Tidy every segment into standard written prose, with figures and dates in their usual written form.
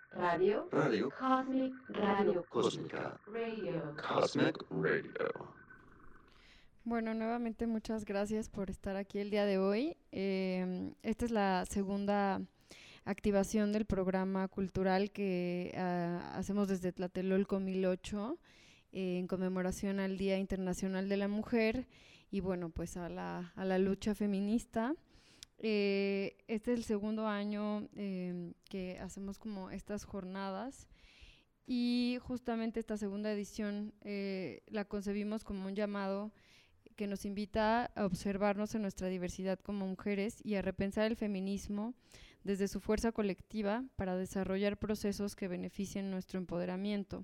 Radio. Radio. Cosmic Radio Radio. Cósmica. Radio. Cosmic Radio. Bueno, nuevamente muchas gracias por estar aquí el día de hoy. Esta es la segunda activación del programa cultural que hacemos desde Tlatelolco 1008 en conmemoración al Día Internacional de la Mujer y bueno, pues a la lucha feminista. Este es el segundo año que hacemos como estas jornadas y justamente esta segunda edición la concebimos como un llamado que nos invita a observarnos en nuestra diversidad como mujeres y a repensar el feminismo desde su fuerza colectiva para desarrollar procesos que beneficien nuestro empoderamiento.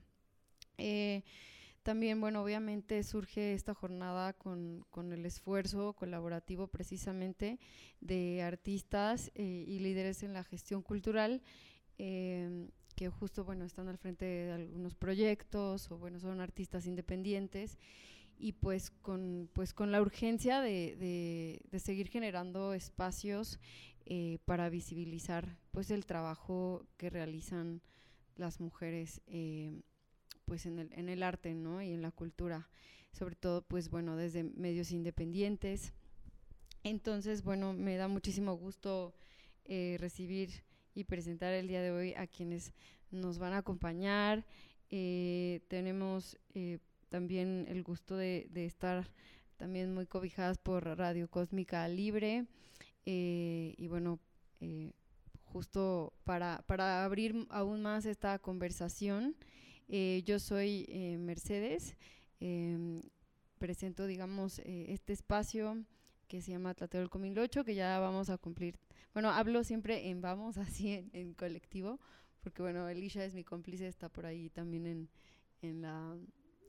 También, bueno, obviamente surge esta jornada con el esfuerzo colaborativo precisamente de artistas y líderes en la gestión cultural que justo, bueno, están al frente de algunos proyectos o, bueno, son artistas independientes y pues con la urgencia de seguir generando espacios para visibilizar pues el trabajo que realizan las mujeres pues en el arte, ¿no? Y en la cultura, sobre todo pues bueno desde medios independientes. Entonces bueno, me da muchísimo gusto recibir y presentar el día de hoy a quienes nos van a acompañar. Tenemos también el gusto de estar también muy cobijadas por Radio Cósmica Libre y bueno, justo para abrir aún más esta conversación, yo soy Mercedes, presento digamos este espacio que se llama Tlatelolco 1008, que ya vamos a cumplir, bueno, hablo siempre en vamos, así en colectivo, porque bueno, Elisha es mi cómplice, está por ahí también en la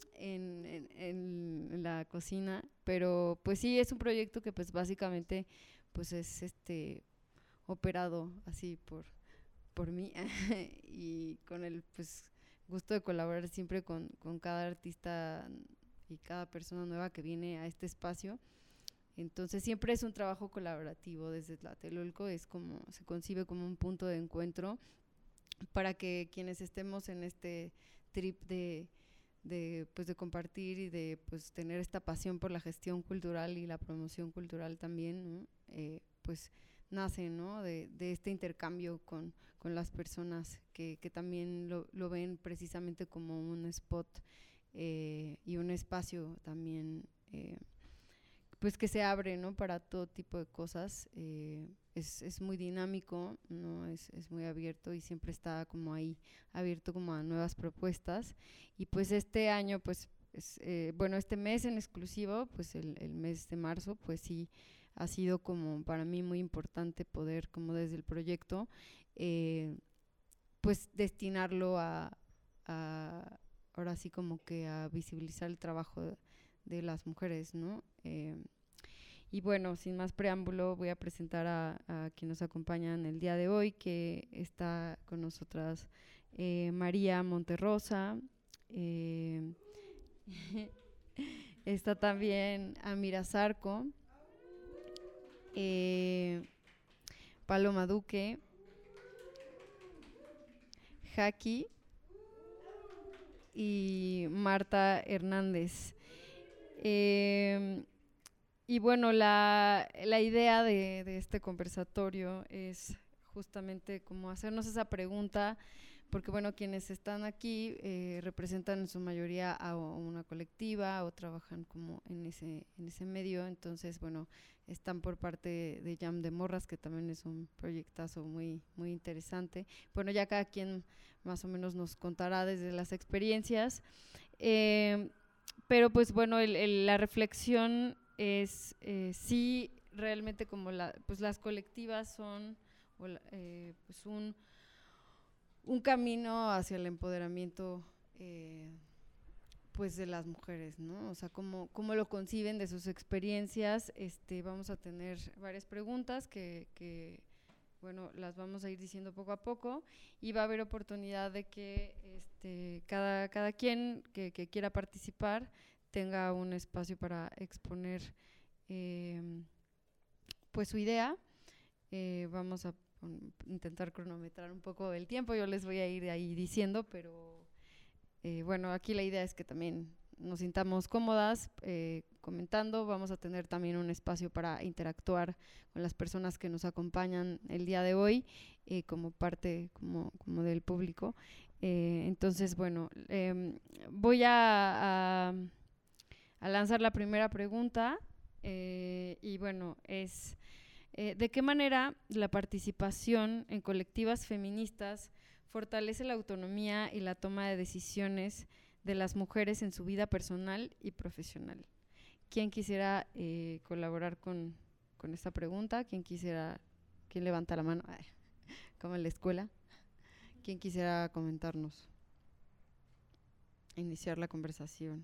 en la cocina, pero pues sí, es un proyecto que pues básicamente pues es operado así por mí y con el pues gusto de colaborar siempre con cada artista y cada persona nueva que viene a este espacio. Entonces siempre es un trabajo colaborativo desde Tlatelolco, es como, se concibe como un punto de encuentro para que quienes estemos en este trip pues de compartir y de pues tener esta pasión por la gestión cultural y la promoción cultural también, ¿no? Pues nace, ¿no? de este intercambio con las personas que también lo ven precisamente como un spot y un espacio también pues que se abre, ¿no? Para todo tipo de cosas. Es muy dinámico, ¿no? Es muy abierto y siempre está como ahí abierto como a nuevas propuestas. Y pues este año, pues, bueno, este mes en exclusivo, pues el mes de marzo, pues sí ha sido como para mí muy importante poder, como desde el proyecto, pues destinarlo ahora sí como que a visibilizar el trabajo de las mujeres, ¿no? Y bueno, sin más preámbulo, voy a presentar a quien nos acompañan el día de hoy, que está con nosotras María Monterrosa, está también Amira Zarco, Paloma Duque, Jackie y Marta Hernández. Y bueno, la idea de este conversatorio es justamente como hacernos esa pregunta, porque bueno, quienes están aquí representan en su mayoría a una colectiva o trabajan como en ese medio, entonces bueno, están por parte de Jam de Morras, que también es un proyectazo muy, muy interesante. Bueno, ya cada quien más o menos nos contará desde las experiencias, pero pues bueno, la reflexión es sí realmente como pues las colectivas son pues un camino hacia el empoderamiento pues de las mujeres, ¿no? O sea, cómo lo conciben de sus experiencias. Vamos a tener varias preguntas que bueno, las vamos a ir diciendo poco a poco y va a haber oportunidad de que cada quien que quiera participar tenga un espacio para exponer pues su idea. Vamos a intentar cronometrar un poco el tiempo, yo les voy a ir ahí diciendo, pero bueno, aquí la idea es que también nos sintamos cómodas comentando. Vamos a tener también un espacio para interactuar con las personas que nos acompañan el día de hoy como parte como del público. Entonces, bueno, voy a lanzar la primera pregunta y bueno, es ¿de qué manera la participación en colectivas feministas fortalece la autonomía y la toma de decisiones de las mujeres en su vida personal y profesional? ¿Quién quisiera colaborar con esta pregunta? ¿Quién levanta la mano? Ay, como en la escuela. ¿Quién quisiera comentarnos? Iniciar la conversación.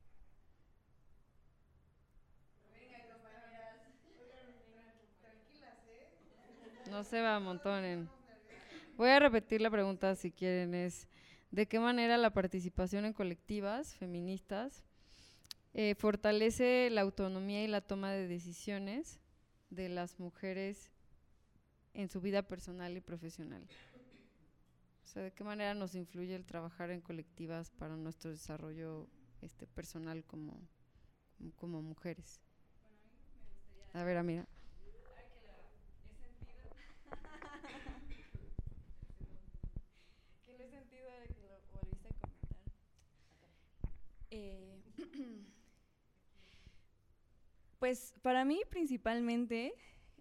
No se va, amontonen. Voy a repetir la pregunta si quieren. Es ¿de qué manera la participación en colectivas feministas fortalece la autonomía y la toma de decisiones de las mujeres en su vida personal y profesional? O sea, ¿de qué manera nos influye el trabajar en colectivas para nuestro desarrollo personal como mujeres? A ver, Amira. Que lo he sentido ahora que lo volviste a comentar. Eh, pues para mí principalmente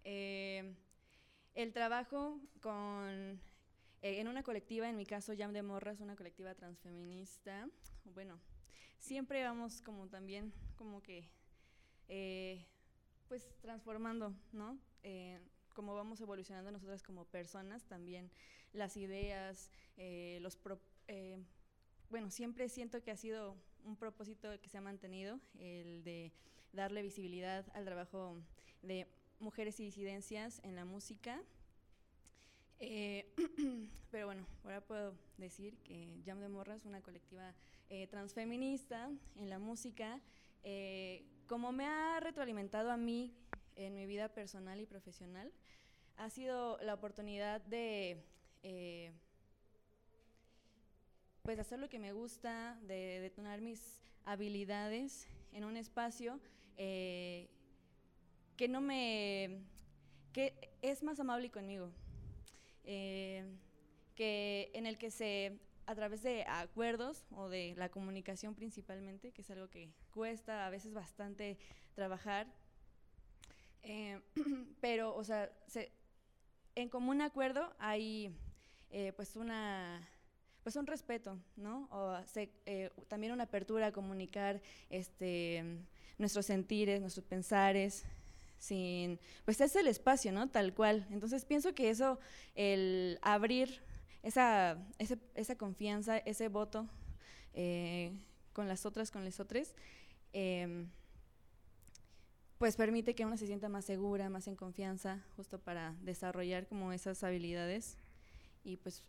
el trabajo en una colectiva, en mi caso Jam de Morras, una colectiva transfeminista, bueno, siempre vamos como también como que pues transformando, ¿no? Cómo vamos evolucionando nosotras como personas, también las ideas, bueno, siempre siento que ha sido un propósito que se ha mantenido, el de darle visibilidad al trabajo de mujeres y disidencias en la música. Pero bueno, ahora puedo decir que Jam de Morras es una colectiva transfeminista en la música. Como me ha retroalimentado a mí en mi vida personal y profesional, ha sido la oportunidad de pues hacer lo que me gusta, de detonar mis habilidades en un espacio que no me que es más amable conmigo, que en el que a través de acuerdos o de la comunicación principalmente, que es algo que cuesta a veces bastante trabajar, pero, o sea, en común acuerdo hay pues un respeto, ¿no? También una apertura a comunicar nuestros sentires, nuestros pensares, pues es el espacio, ¿no? Tal cual. Entonces pienso que eso, el abrir esa confianza, ese voto con las otras, con les otros, pues permite que uno se sienta más segura, más en confianza, justo para desarrollar como esas habilidades. Y pues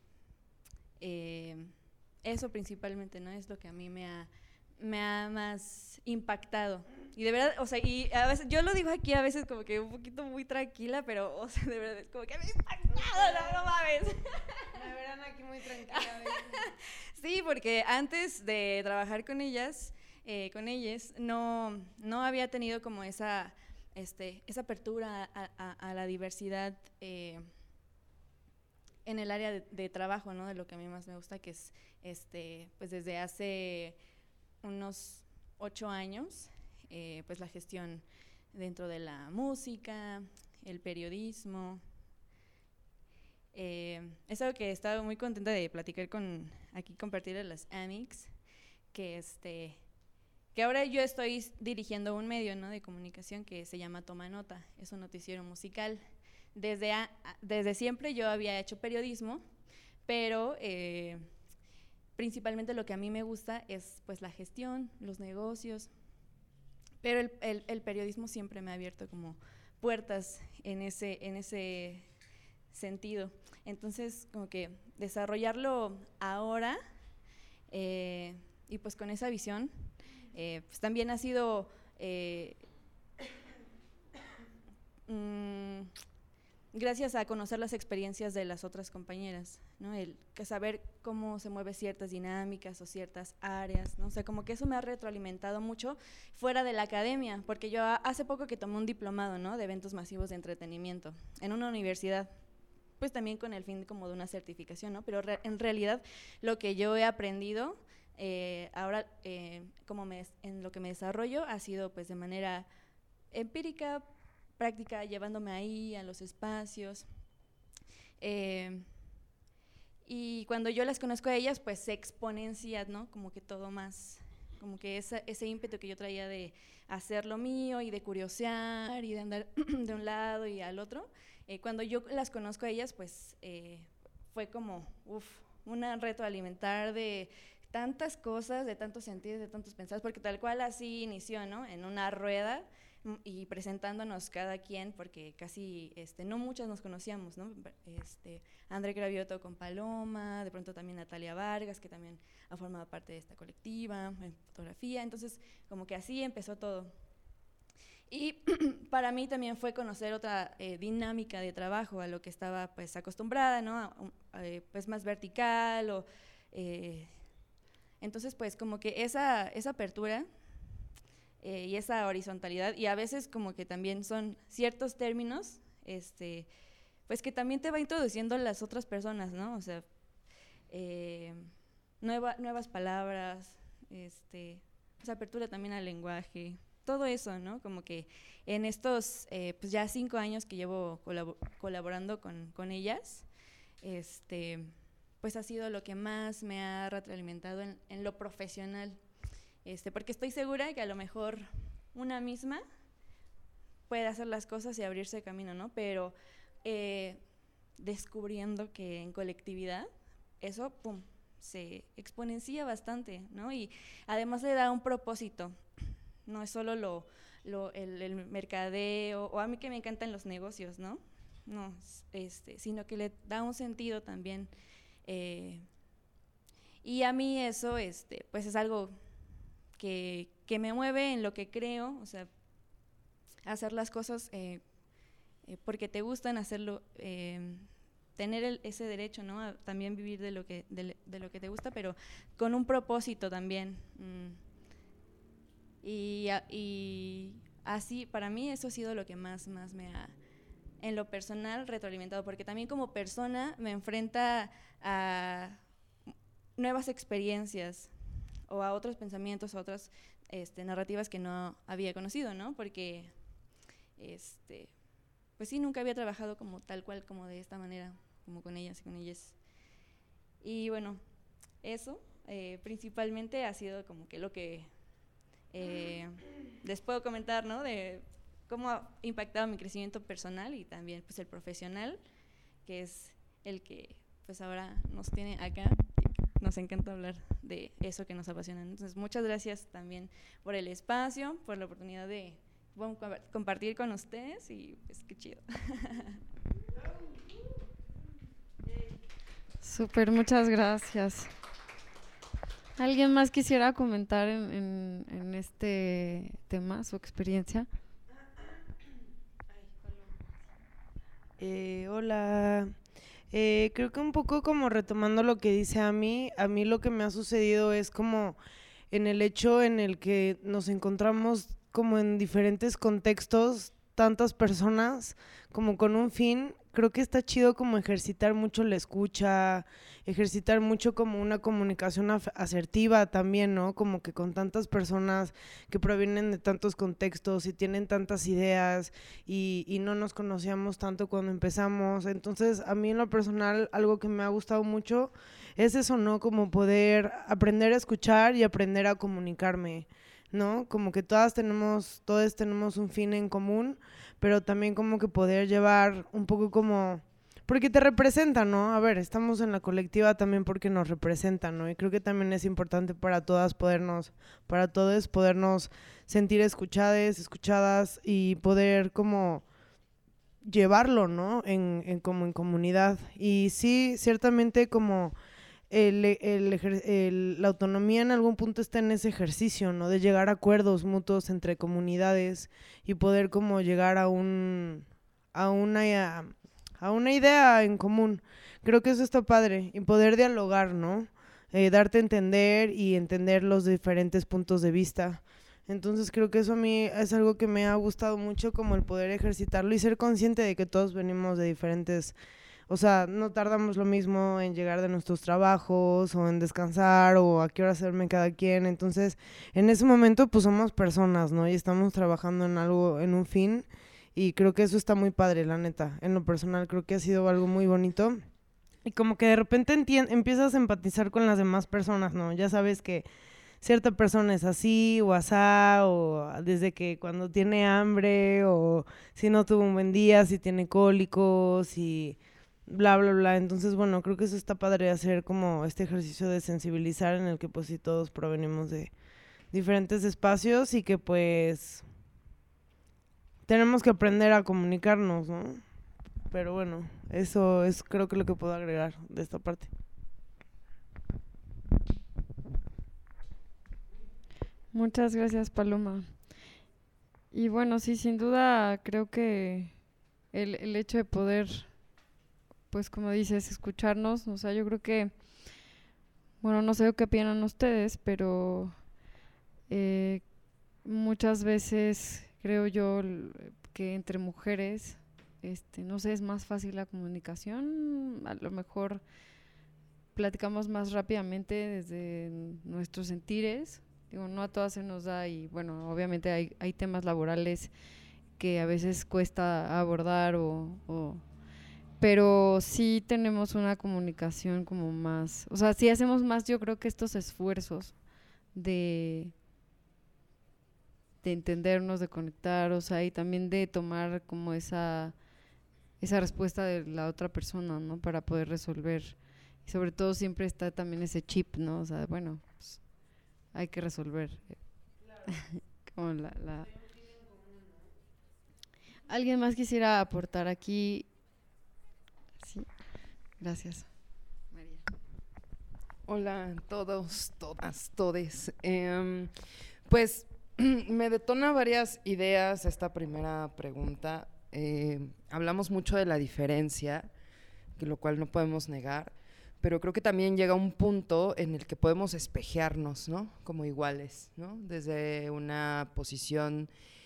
eso principalmente, ¿no? Es lo que a mí me ha más impactado. Y de verdad, o sea, y a veces, yo lo digo aquí a veces como que un poquito muy tranquila, pero, o sea, de verdad, como que me ha impactado, no mames. Me verán aquí muy tranquila. Sí, porque antes de trabajar con ellas, no había tenido como esa apertura a la diversidad en el área de trabajo, ¿no? De lo que a mí más me gusta, que es pues desde hace unos 8 años, pues la gestión dentro de la música, el periodismo. Es algo que he estado muy contenta de platicar aquí compartir a las Amix, que ahora yo estoy dirigiendo un medio, ¿no? De comunicación que se llama Toma Nota, es un noticiero musical. Desde siempre yo había hecho periodismo, pero principalmente lo que a mí me gusta es pues la gestión, los negocios, pero el periodismo siempre me ha abierto como puertas en ese sentido. Entonces, como que desarrollarlo ahora y pues con esa visión, pues también ha sido gracias a conocer las experiencias de las otras compañeras, ¿no? El que saber cómo se mueven ciertas dinámicas o ciertas áreas, ¿no? O sea, como que eso me ha retroalimentado mucho fuera de la academia, porque yo hace poco que tomé un diplomado, ¿no? De eventos masivos de entretenimiento en una universidad, pues también con el fin como de una certificación, ¿no? Pero en realidad lo que yo he aprendido ahora en lo que me desarrollo ha sido pues de manera empírica, práctica, llevándome ahí a los espacios. Y cuando yo las conozco a ellas, pues se exponencia, ¿no? Como que todo más, como que ese ímpetu que yo traía de hacer lo mío y de curiosear y de andar de un lado y al otro. Cuando yo las conozco a ellas, pues fue como, un reto alimentar de tantas cosas, de tantos sentidos, de tantos pensados, porque tal cual así inició, ¿no? En una rueda y presentándonos cada quien, porque casi no muchas nos conocíamos, ¿no? André Cravioto con Paloma, de pronto también Natalia Vargas, que también ha formado parte de esta colectiva en fotografía, entonces como que así empezó todo. Y para mí también fue conocer otra dinámica de trabajo a lo que estaba pues acostumbrada, ¿no? Pues más vertical entonces pues como que esa apertura y esa horizontalidad, y a veces como que también son ciertos términos pues que también te va introduciendo las otras personas, ¿no? O sea, nuevas palabras, esa apertura también al lenguaje, todo eso, ¿no? Como que en estos pues ya 5 años que llevo colaborando con ellas, pues ha sido lo que más me ha retroalimentado en lo profesional, porque estoy segura que a lo mejor una misma puede hacer las cosas y abrirse camino, ¿no? Pero descubriendo que en colectividad eso, ¡pum!, se exponencia bastante, ¿no? Y además le da un propósito, no es solo el mercadeo, o a mí que me encantan los negocios, ¿no? No, sino que le da un sentido también. Y a mí eso, pues es algo que me mueve en lo que creo, o sea, hacer las cosas porque te gustan, hacerlo, tener ese derecho, ¿no? A también vivir de lo que te gusta, pero con un propósito también. Y así, para mí eso ha sido lo que más me ha, en lo personal, retroalimentado, porque también como persona me enfrenta a nuevas experiencias o a otros pensamientos, a otras narrativas que no había conocido, ¿no? Porque, pues sí, nunca había trabajado como tal cual, como de esta manera, como con ellas y con ellas. Y bueno, eso principalmente ha sido como que lo que les puedo comentar, ¿no? De cómo ha impactado mi crecimiento personal y también pues el profesional, que es el que pues ahora nos tiene acá. Nos encanta hablar de eso que nos apasiona. Entonces, muchas gracias también por el espacio, por la oportunidad de compartir con ustedes y pues qué chido. Súper, muchas gracias. ¿Alguien más quisiera comentar en este tema, su experiencia? Hola. Creo que un poco como retomando lo que dice a mí lo que me ha sucedido es como en el hecho en el que nos encontramos como en diferentes contextos, tantas personas como con un fin. Creo que está chido como ejercitar mucho la escucha, ejercitar mucho como una comunicación asertiva también, ¿no? Como que con tantas personas que provienen de tantos contextos y tienen tantas ideas y no nos conocíamos tanto cuando empezamos. Entonces, a mí en lo personal, algo que me ha gustado mucho es eso, ¿no? Como poder aprender a escuchar y aprender a comunicarme, ¿no? Como que todos tenemos un fin en común, pero también como que poder llevar un poco como, porque te representan, ¿no? A ver, estamos en la colectiva también porque nos representan, ¿no? Y creo que también es importante para todos podernos sentir escuchadas y poder como llevarlo, ¿no? Como en comunidad. Y sí, ciertamente como la autonomía en algún punto está en ese ejercicio, ¿no? De llegar a acuerdos mutuos entre comunidades y poder como llegar a una una idea en común. Creo que eso está padre, y poder dialogar, ¿no? Darte a entender y entender los diferentes puntos de vista. Entonces creo que eso a mí es algo que me ha gustado mucho, como el poder ejercitarlo y ser consciente de que todos venimos de diferentes, o sea, no tardamos lo mismo en llegar de nuestros trabajos o en descansar o a qué hora hacerme cada quien. Entonces, en ese momento pues somos personas, ¿no? Y estamos trabajando en algo, en un fin, y creo que eso está muy padre, la neta. En lo personal creo que ha sido algo muy bonito. Y como que de repente empiezas a empatizar con las demás personas, ¿no? Ya sabes que cierta persona es así o asá, o desde que cuando tiene hambre, o si no tuvo un buen día, si tiene cólicos y bla, bla, bla. Entonces, bueno, creo que eso está padre, hacer como este ejercicio de sensibilizar, en el que pues sí todos provenimos de diferentes espacios y que pues tenemos que aprender a comunicarnos, ¿no? Pero bueno, eso es creo que lo que puedo agregar de esta parte. Muchas gracias, Paloma. Y bueno, sí, sin duda creo que el hecho de poder, pues como dices, escucharnos, o sea, yo creo que, bueno, no sé qué opinan ustedes, pero muchas veces creo yo que entre mujeres, no sé, es más fácil la comunicación, a lo mejor platicamos más rápidamente desde nuestros sentires. Digo, no a todas se nos da, y bueno, obviamente hay temas laborales que a veces cuesta abordar, pero sí tenemos una comunicación como más, o sea, sí hacemos más, yo creo que estos esfuerzos de entendernos, de conectar, o sea, y también de tomar como esa respuesta de la otra persona, ¿no? Para poder resolver. Y sobre todo siempre está también ese chip, ¿no? O sea, bueno, pues hay que resolver. Como ¿Alguien más quisiera aportar aquí? Sí, gracias. María. Hola a todos, todas, todes. Pues me detona varias ideas esta primera pregunta. Hablamos mucho de la diferencia, que lo cual no podemos negar, pero creo que también llega un punto en el que podemos espejearnos, ¿no? Como iguales, ¿no? Desde una posición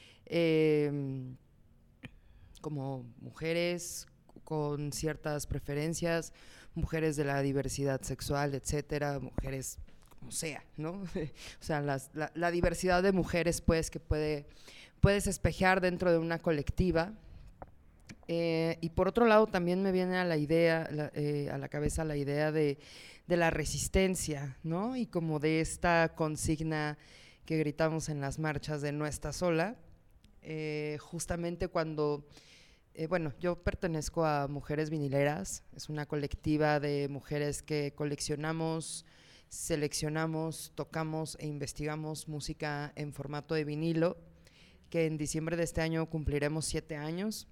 como mujeres con ciertas preferencias, mujeres de la diversidad sexual, etcétera, mujeres como sea, ¿no? O sea, la diversidad de mujeres, pues, que puedes espejear dentro de una colectiva. Y por otro lado también me viene a la cabeza la idea de la resistencia, ¿no? Y como de esta consigna que gritamos en las marchas de no estás sola, justamente cuando, bueno, yo pertenezco a Mujeres Vinileras, es una colectiva de mujeres que coleccionamos, seleccionamos, tocamos e investigamos música en formato de vinilo, que en diciembre de este año cumpliremos 7 años.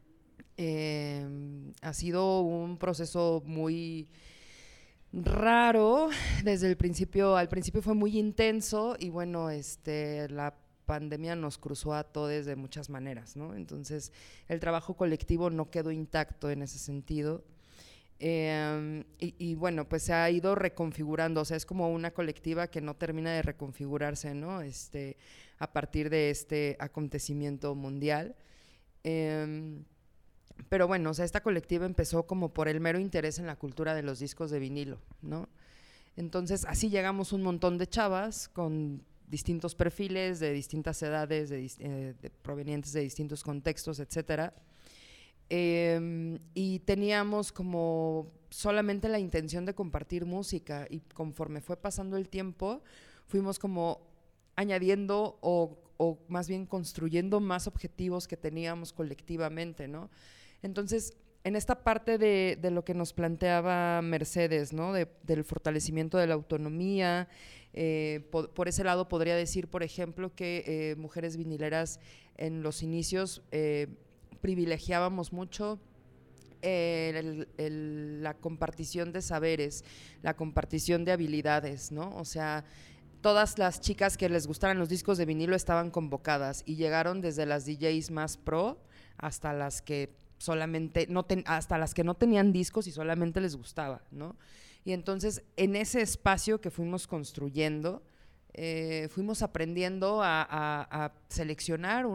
Ha sido un proceso muy raro desde el principio. Al principio fue muy intenso y bueno, la pandemia nos cruzó a todos de muchas maneras, ¿no? Entonces el trabajo colectivo no quedó intacto en ese sentido. Y bueno, pues se ha ido reconfigurando, o sea, es como una colectiva que no termina de reconfigurarse, ¿no? A partir de este acontecimiento mundial. Pero bueno, o sea, esta colectiva empezó como por el mero interés en la cultura de los discos de vinilo, ¿no? Entonces, así llegamos un montón de chavas con distintos perfiles, de distintas edades, provenientes de distintos contextos, etcétera. Y teníamos como solamente la intención de compartir música, y conforme fue pasando el tiempo, fuimos como añadiendo o más bien construyendo más objetivos que teníamos colectivamente, ¿no? Entonces, en esta parte de lo que nos planteaba Mercedes, ¿no? Del fortalecimiento de la autonomía, por ese lado podría decir, por ejemplo, que Mujeres Vinileras en los inicios privilegiábamos mucho la compartición de saberes, la compartición de habilidades, ¿no? O sea, todas las chicas que les gustaran los discos de vinilo estaban convocadas y llegaron desde las DJs más pro hasta las que solamente, hasta las que no tenían discos y solamente les gustaba, ¿no? Y entonces, en ese espacio que fuimos construyendo, fuimos aprendiendo a seleccionar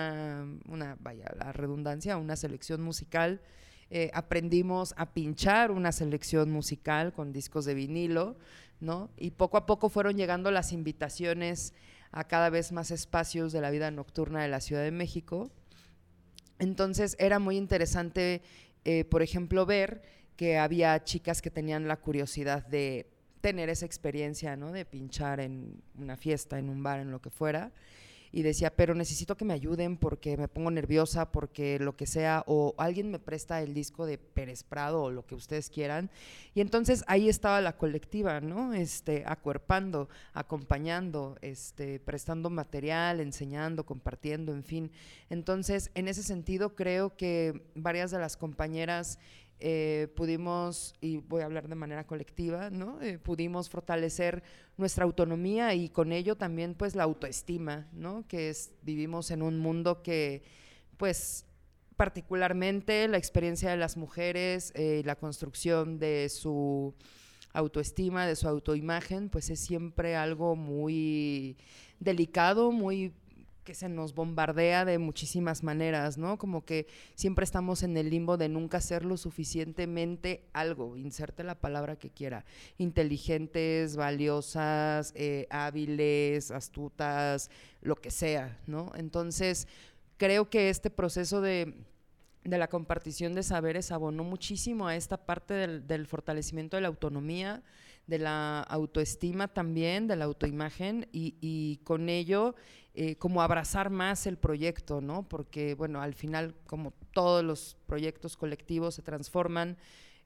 vaya, la redundancia, una selección musical. Aprendimos a pinchar una selección musical con discos de vinilo, ¿no? Y poco a poco fueron llegando las invitaciones a cada vez más espacios de la vida nocturna de la Ciudad de México. Entonces era muy interesante, por ejemplo, ver que había chicas que tenían la curiosidad de tener esa experiencia, ¿no? De pinchar en una fiesta, en un bar, en lo que fuera. Y decía, pero necesito que me ayuden porque me pongo nerviosa, porque lo que sea, o alguien me presta el disco de Pérez Prado o lo que ustedes quieran. Y entonces ahí estaba la colectiva, ¿no? Acuerpando, acompañando, prestando material, enseñando, compartiendo, en fin. Entonces, en ese sentido, creo que varias de las compañeras pudimos, y voy a hablar de manera colectiva, ¿no? Pudimos fortalecer nuestra autonomía y con ello también pues la autoestima, ¿no? Vivimos en un mundo que pues particularmente la experiencia de las mujeres, la construcción de su autoestima, de su autoimagen, pues es siempre algo muy delicado, muy que se nos bombardea de muchísimas maneras, ¿no? Como que siempre estamos en el limbo de nunca ser lo suficientemente algo, inserte la palabra que quiera, inteligentes, valiosas, hábiles, astutas, lo que sea, ¿no? Entonces, creo que este proceso de la compartición de saberes abonó muchísimo a esta parte del fortalecimiento de la autonomía, de la autoestima también, de la autoimagen y con ello como abrazar más el proyecto, ¿no? Porque, bueno, al final, como todos los proyectos colectivos se transforman,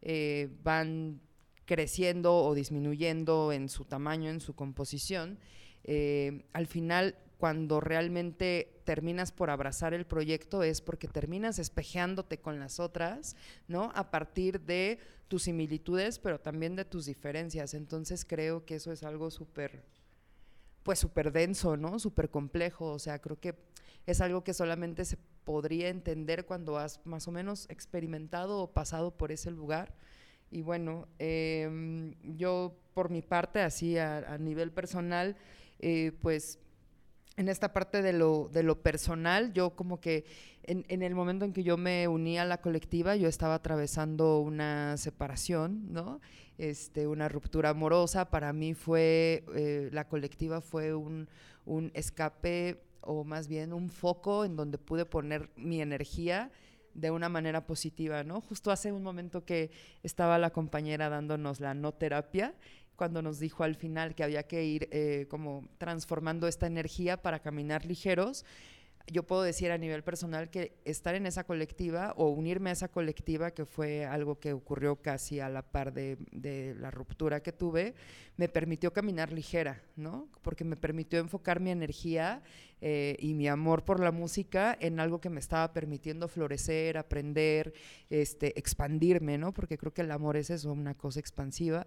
van creciendo o disminuyendo en su tamaño, en su composición, al final, cuando realmente terminas por abrazar el proyecto es porque terminas espejeándote con las otras, ¿no? A partir de tus similitudes, pero también de tus diferencias. Entonces creo que eso es algo súper denso, ¿no? Súper complejo. O sea, creo que es algo que solamente se podría entender cuando has más o menos experimentado o pasado por ese lugar. Y bueno, yo por mi parte, así a nivel personal, pues en esta parte de lo personal, yo como que en el momento en que yo me uní a la colectiva, yo estaba atravesando una separación, ¿no? Una ruptura amorosa. Para mí la colectiva fue un escape, o más bien un foco en donde pude poner mi energía de una manera positiva, ¿no? Justo hace un momento que estaba la compañera dándonos la no terapia, cuando nos dijo al final que había que ir como transformando esta energía para caminar ligeros. Yo puedo decir a nivel personal que estar en esa colectiva o unirme a esa colectiva, que fue algo que ocurrió casi a la par de la ruptura que tuve, me permitió caminar ligera, ¿no? Porque me permitió enfocar mi energía y mi amor por la música en algo que me estaba permitiendo florecer, aprender, expandirme, ¿no? Porque creo que el amor es eso, una cosa expansiva.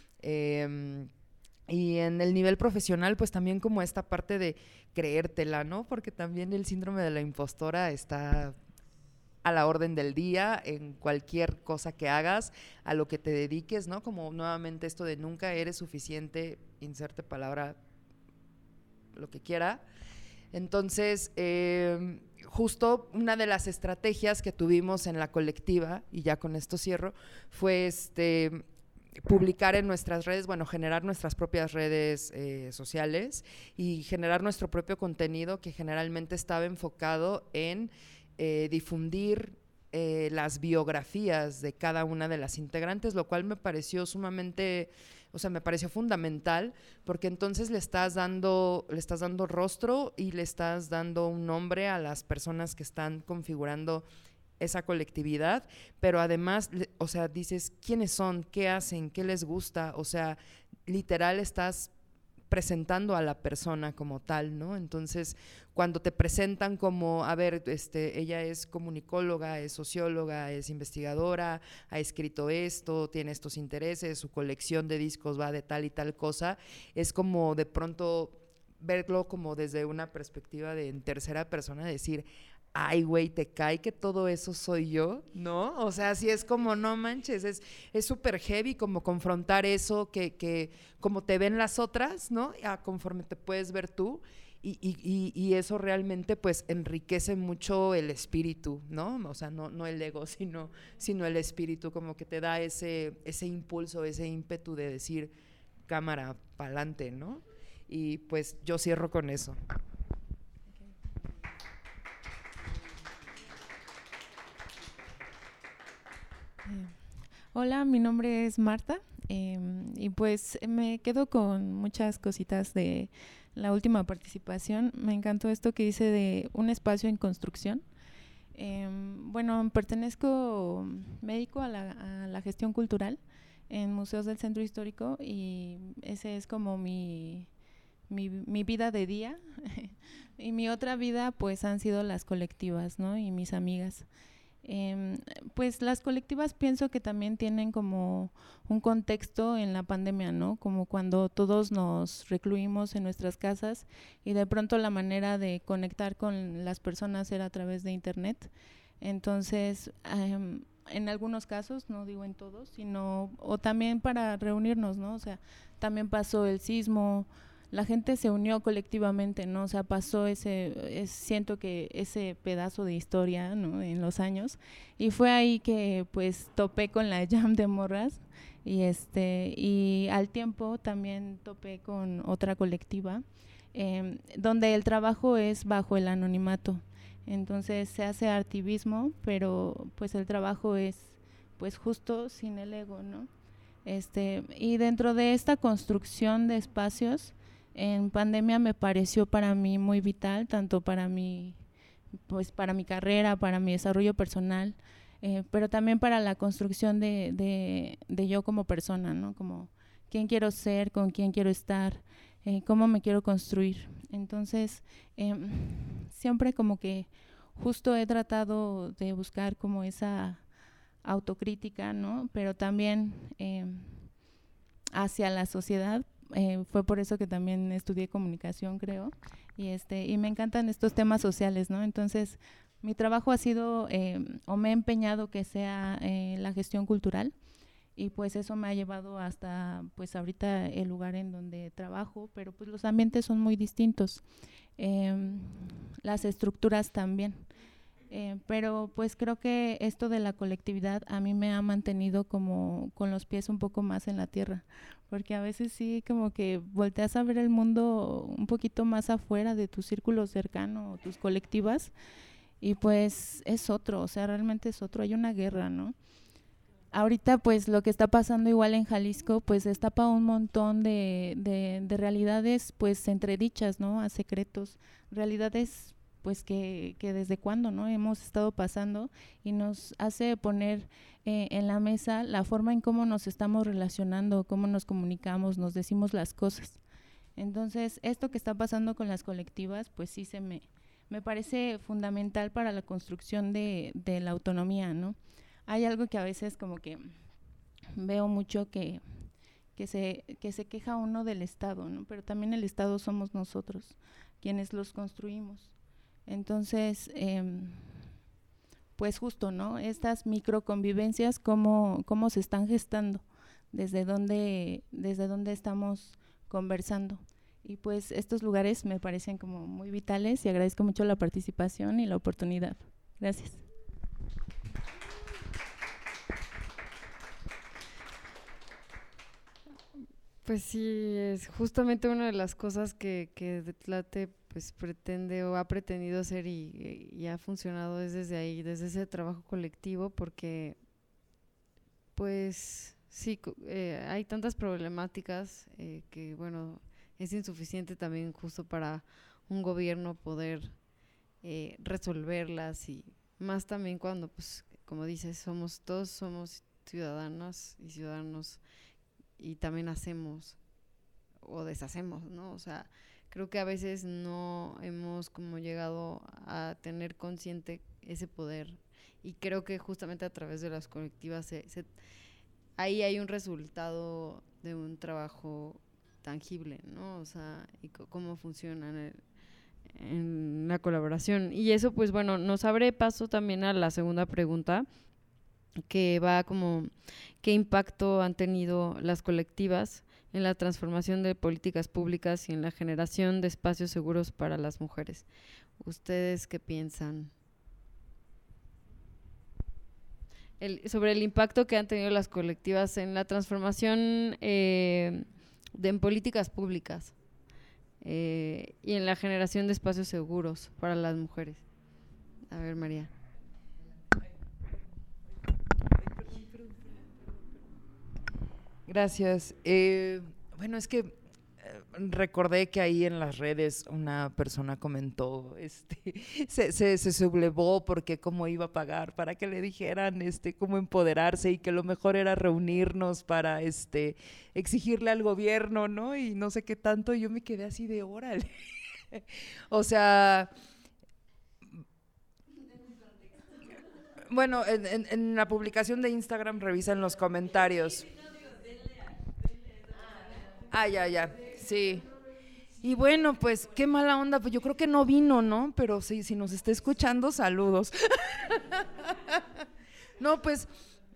Y en el nivel profesional, pues también como esta parte de creértela, ¿no? Porque también el síndrome de la impostora está a la orden del día en cualquier cosa que hagas, a lo que te dediques, ¿no? Como nuevamente esto de nunca eres suficiente, inserte palabra, lo que quiera. Entonces, justo una de las estrategias que tuvimos en la colectiva, y ya con esto cierro, fue publicar en nuestras redes, bueno, generar nuestras propias redes sociales y generar nuestro propio contenido que generalmente estaba enfocado en difundir las biografías de cada una de las integrantes, lo cual me pareció sumamente, o sea, me pareció fundamental, porque entonces le estás dando rostro y le estás dando un nombre a las personas que están configurando esa colectividad, pero además, o sea, dices quiénes son, qué hacen, qué les gusta, o sea, literal estás presentando a la persona como tal, ¿no? Entonces, cuando te presentan como, a ver, ella es comunicóloga, es socióloga, es investigadora, ha escrito esto, tiene estos intereses, su colección de discos va de tal y tal cosa, es como de pronto verlo como desde una perspectiva de en tercera persona, decir, ay, güey, te cae que todo eso soy yo, ¿no? O sea, sí es como, no manches, es súper heavy como confrontar eso que como te ven las otras, ¿no? Conforme te puedes ver tú. Y eso realmente pues enriquece mucho el espíritu, ¿no? O sea, no el ego, sino el espíritu, como que te da ese impulso, ese ímpetu de decir, cámara, pa'lante, ¿no? Y pues yo cierro con eso. Hola, mi nombre es Marta y pues me quedo con muchas cositas de la última participación. Me encantó esto que dice de un espacio en construcción. Bueno, me dedico a la gestión cultural en museos del centro histórico y ese es como mi vida de día. Y mi otra vida pues han sido las colectivas, ¿no? Y mis amigas. Pues las colectivas pienso que también tienen como un contexto en la pandemia, ¿no? Como cuando todos nos recluimos en nuestras casas y de pronto la manera de conectar con las personas era a través de internet. Entonces, en algunos casos, no digo en todos, o también para reunirnos, ¿no? O sea, también pasó el sismo, la gente se unió colectivamente, ¿no? O sea, pasó siento que ese pedazo de historia, ¿no? En los años, y fue ahí que pues topé con la jam de morras y al tiempo también topé con otra colectiva donde el trabajo es bajo el anonimato. Entonces se hace activismo, pero pues el trabajo es pues justo sin el ego, ¿no? Y dentro de esta construcción de espacios, en pandemia me pareció para mí muy vital, tanto para mi carrera, para mi desarrollo personal, pero también para la construcción de yo como persona, ¿no? Como quién quiero ser, con quién quiero estar, cómo me quiero construir. Entonces, siempre como que justo he tratado de buscar como esa autocrítica, ¿no? Pero también hacia la sociedad. Fue por eso que también estudié comunicación, creo, y me encantan estos temas sociales, ¿no? Entonces, mi trabajo ha sido, o me he empeñado que sea la gestión cultural, y pues eso me ha llevado hasta, pues ahorita el lugar en donde trabajo, pero pues los ambientes son muy distintos, las estructuras también. Pero pues creo que esto de la colectividad a mí me ha mantenido como con los pies un poco más en la tierra, porque a veces sí como que volteas a ver el mundo un poquito más afuera de tu círculo cercano o tus colectivas y pues es otro, o sea, realmente es otro, hay una guerra, ¿no? Ahorita pues lo que está pasando igual en Jalisco pues destapa un montón de realidades pues entredichas, ¿no? A secretos, realidades pues que desde cuándo, ¿no? Hemos estado pasando y nos hace poner en la mesa la forma en cómo nos estamos relacionando, cómo nos comunicamos, nos decimos las cosas. Entonces, esto que está pasando con las colectivas, pues sí me parece fundamental para la construcción de la autonomía, ¿no? Hay algo que a veces como que veo mucho que se queja uno del Estado, ¿no? Pero también el Estado somos nosotros, quienes los construimos. Entonces, pues justo, ¿no? Estas microconvivencias, cómo se están gestando, desde dónde estamos conversando. Y pues estos lugares me parecen como muy vitales y agradezco mucho la participación y la oportunidad. Gracias. Pues sí, es justamente una de las cosas que Detlate pues pretende o ha pretendido hacer y ha funcionado desde ahí, desde ese trabajo colectivo, porque pues sí, hay tantas problemáticas que bueno, es insuficiente también justo para un gobierno poder resolverlas, y más también cuando pues como dices, todos somos ciudadanas y ciudadanos y también hacemos o deshacemos, ¿no? O sea, creo que a veces no hemos como llegado a tener consciente ese poder, y creo que justamente a través de las colectivas ahí hay un resultado de un trabajo tangible, ¿no? O sea, y cómo funcionan en la colaboración. Y eso, pues bueno, nos abre paso también a la segunda pregunta, que va como, ¿qué impacto han tenido las colectivas en la transformación de políticas públicas y en la generación de espacios seguros para las mujeres? ¿Ustedes qué piensan? Sobre el impacto que han tenido las colectivas en la transformación en políticas públicas y en la generación de espacios seguros para las mujeres. A ver, María. Gracias. Bueno, es que recordé que ahí en las redes una persona comentó, se sublevó porque cómo iba a pagar para que le dijeran cómo empoderarse y que lo mejor era reunirnos para exigirle al gobierno, ¿no? Y no sé qué tanto, y yo me quedé así de órale. O sea, bueno, en la publicación de Instagram revisan los comentarios. Ah, ya, sí. Y bueno, pues qué mala onda, pues yo creo que no vino, ¿no? Pero sí, si nos está escuchando, saludos. No, pues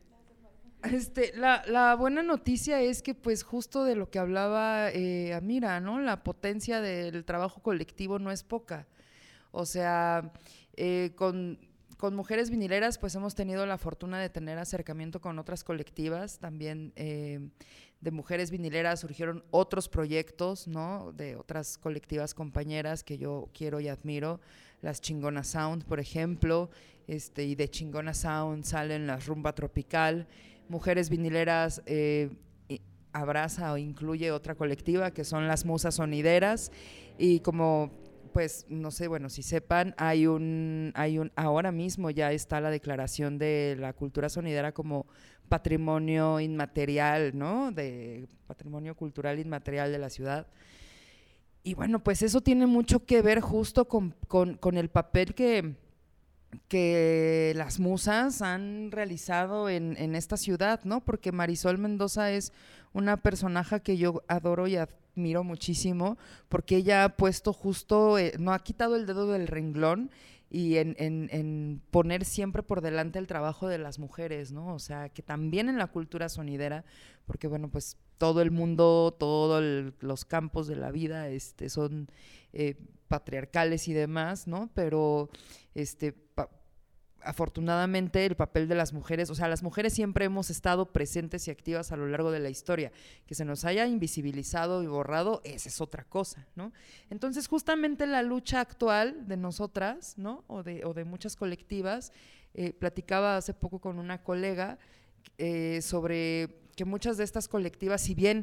la buena noticia es que pues justo de lo que hablaba Amira, ¿no? La potencia del trabajo colectivo no es poca. O sea, con Mujeres Vinileras pues hemos tenido la fortuna de tener acercamiento con otras colectivas, también de Mujeres Vinileras surgieron otros proyectos, ¿no? De otras colectivas compañeras que yo quiero y admiro, las Chingona Sound, por ejemplo, y de Chingona Sound salen las Rumba Tropical. Mujeres Vinileras abraza o incluye otra colectiva que son las Musas Sonideras, y como pues no sé, bueno, si sepan, hay un ahora mismo ya está la declaración de la cultura sonidera como patrimonio inmaterial, ¿no? De patrimonio cultural inmaterial de la ciudad. Y bueno, pues eso tiene mucho que ver justo con el papel que las musas han realizado en esta ciudad, ¿no? Porque Marisol Mendoza es una personaje que yo adoro y admiro muchísimo, porque ella ha puesto justo, no ha quitado el dedo del renglón y en poner siempre por delante el trabajo de las mujeres, ¿no? O sea, que también en la cultura sonidera, porque bueno, pues todo el mundo, todos los campos de la vida son patriarcales y demás, ¿no? Pero afortunadamente el papel de las mujeres, o sea, las mujeres siempre hemos estado presentes y activas a lo largo de la historia. Que se nos haya invisibilizado y borrado, esa es otra cosa, ¿no? Entonces, justamente la lucha actual de nosotras, ¿no? O de muchas colectivas, platicaba hace poco con una colega sobre que muchas de estas colectivas, si bien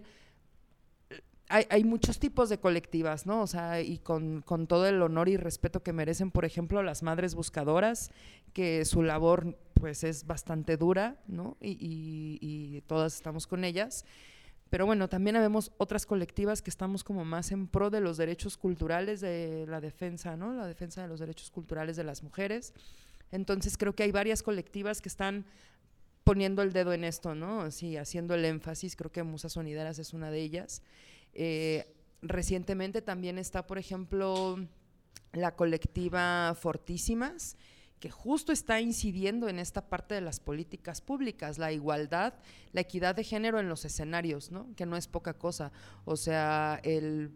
hay muchos tipos de colectivas, ¿no? O sea, y con todo el honor y respeto que merecen, por ejemplo, las madres buscadoras, que su labor pues es bastante dura, ¿no? Y todas estamos con ellas. Pero bueno, también habemos otras colectivas que estamos como más en pro de los derechos culturales, de la defensa, ¿no? La defensa de los derechos culturales de las mujeres. Entonces creo que hay varias colectivas que están poniendo el dedo en esto, ¿no? Sí, haciendo el énfasis. Creo que Musas Sonideras es una de ellas. Recientemente también está, por ejemplo, la colectiva Fortísimas, que justo está incidiendo en esta parte de las políticas públicas, la igualdad, la equidad de género en los escenarios, ¿no? Que no es poca cosa. O sea, el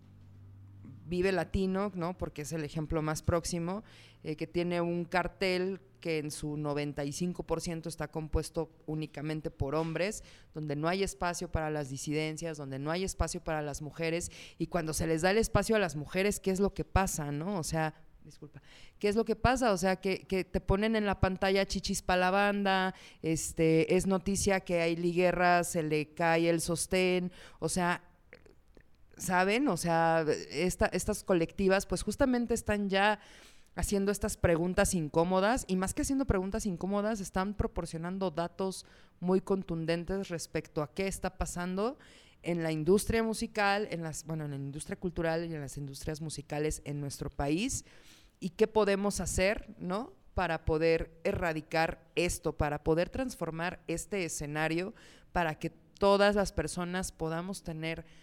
Vive Latino, ¿no? Porque es el ejemplo más próximo, que tiene un cartel que en su 95% está compuesto únicamente por hombres, donde no hay espacio para las disidencias, donde no hay espacio para las mujeres, y cuando se les da el espacio a las mujeres, ¿qué es lo que pasa, no? O sea, ¿qué es lo que pasa? O sea, que te ponen en la pantalla chichis pa' la banda, es noticia que a Ailey Guerra se le cae el sostén, o sea, ¿saben? O sea, estas colectivas pues justamente están ya haciendo estas preguntas incómodas, y más que haciendo preguntas incómodas, están proporcionando datos muy contundentes respecto a qué está pasando en la industria musical, en la industria cultural y en las industrias musicales en nuestro país, y qué podemos hacer, ¿no? Para poder erradicar esto, para poder transformar este escenario, para que todas las personas podamos tener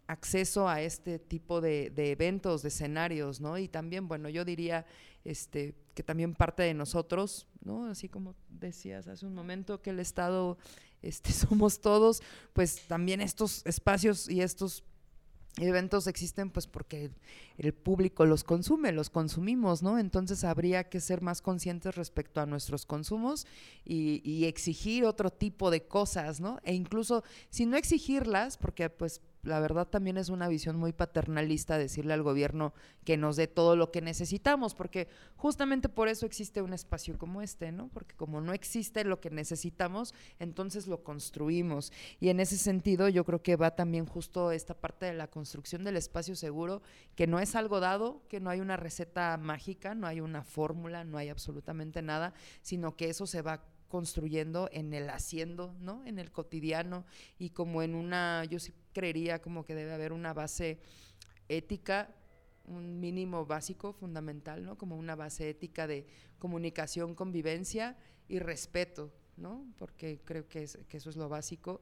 acceso a este tipo de eventos, de escenarios, ¿no? Y también, bueno, yo diría que también parte de nosotros, ¿no? Así como decías hace un momento, que el Estado somos todos, pues también estos espacios y estos eventos existen pues porque el público los consume, los consumimos, ¿no? Entonces habría que ser más conscientes respecto a nuestros consumos y exigir otro tipo de cosas, ¿no? E incluso, si no exigirlas, porque pues la verdad también es una visión muy paternalista decirle al gobierno que nos dé todo lo que necesitamos, porque justamente por eso existe un espacio como este, ¿no? Porque como no existe lo que necesitamos, entonces lo construimos. Y en ese sentido yo creo que va también justo esta parte de la construcción del espacio seguro, que no es algo dado, que no hay una receta mágica, no hay una fórmula, no hay absolutamente nada, sino que eso se va construyendo en el haciendo, ¿no? En el cotidiano, y como en una, yo sí creería como que debe haber una base ética, un mínimo básico fundamental, ¿no? Como una base ética de comunicación, convivencia y respeto, ¿no? Porque creo que eso es lo básico.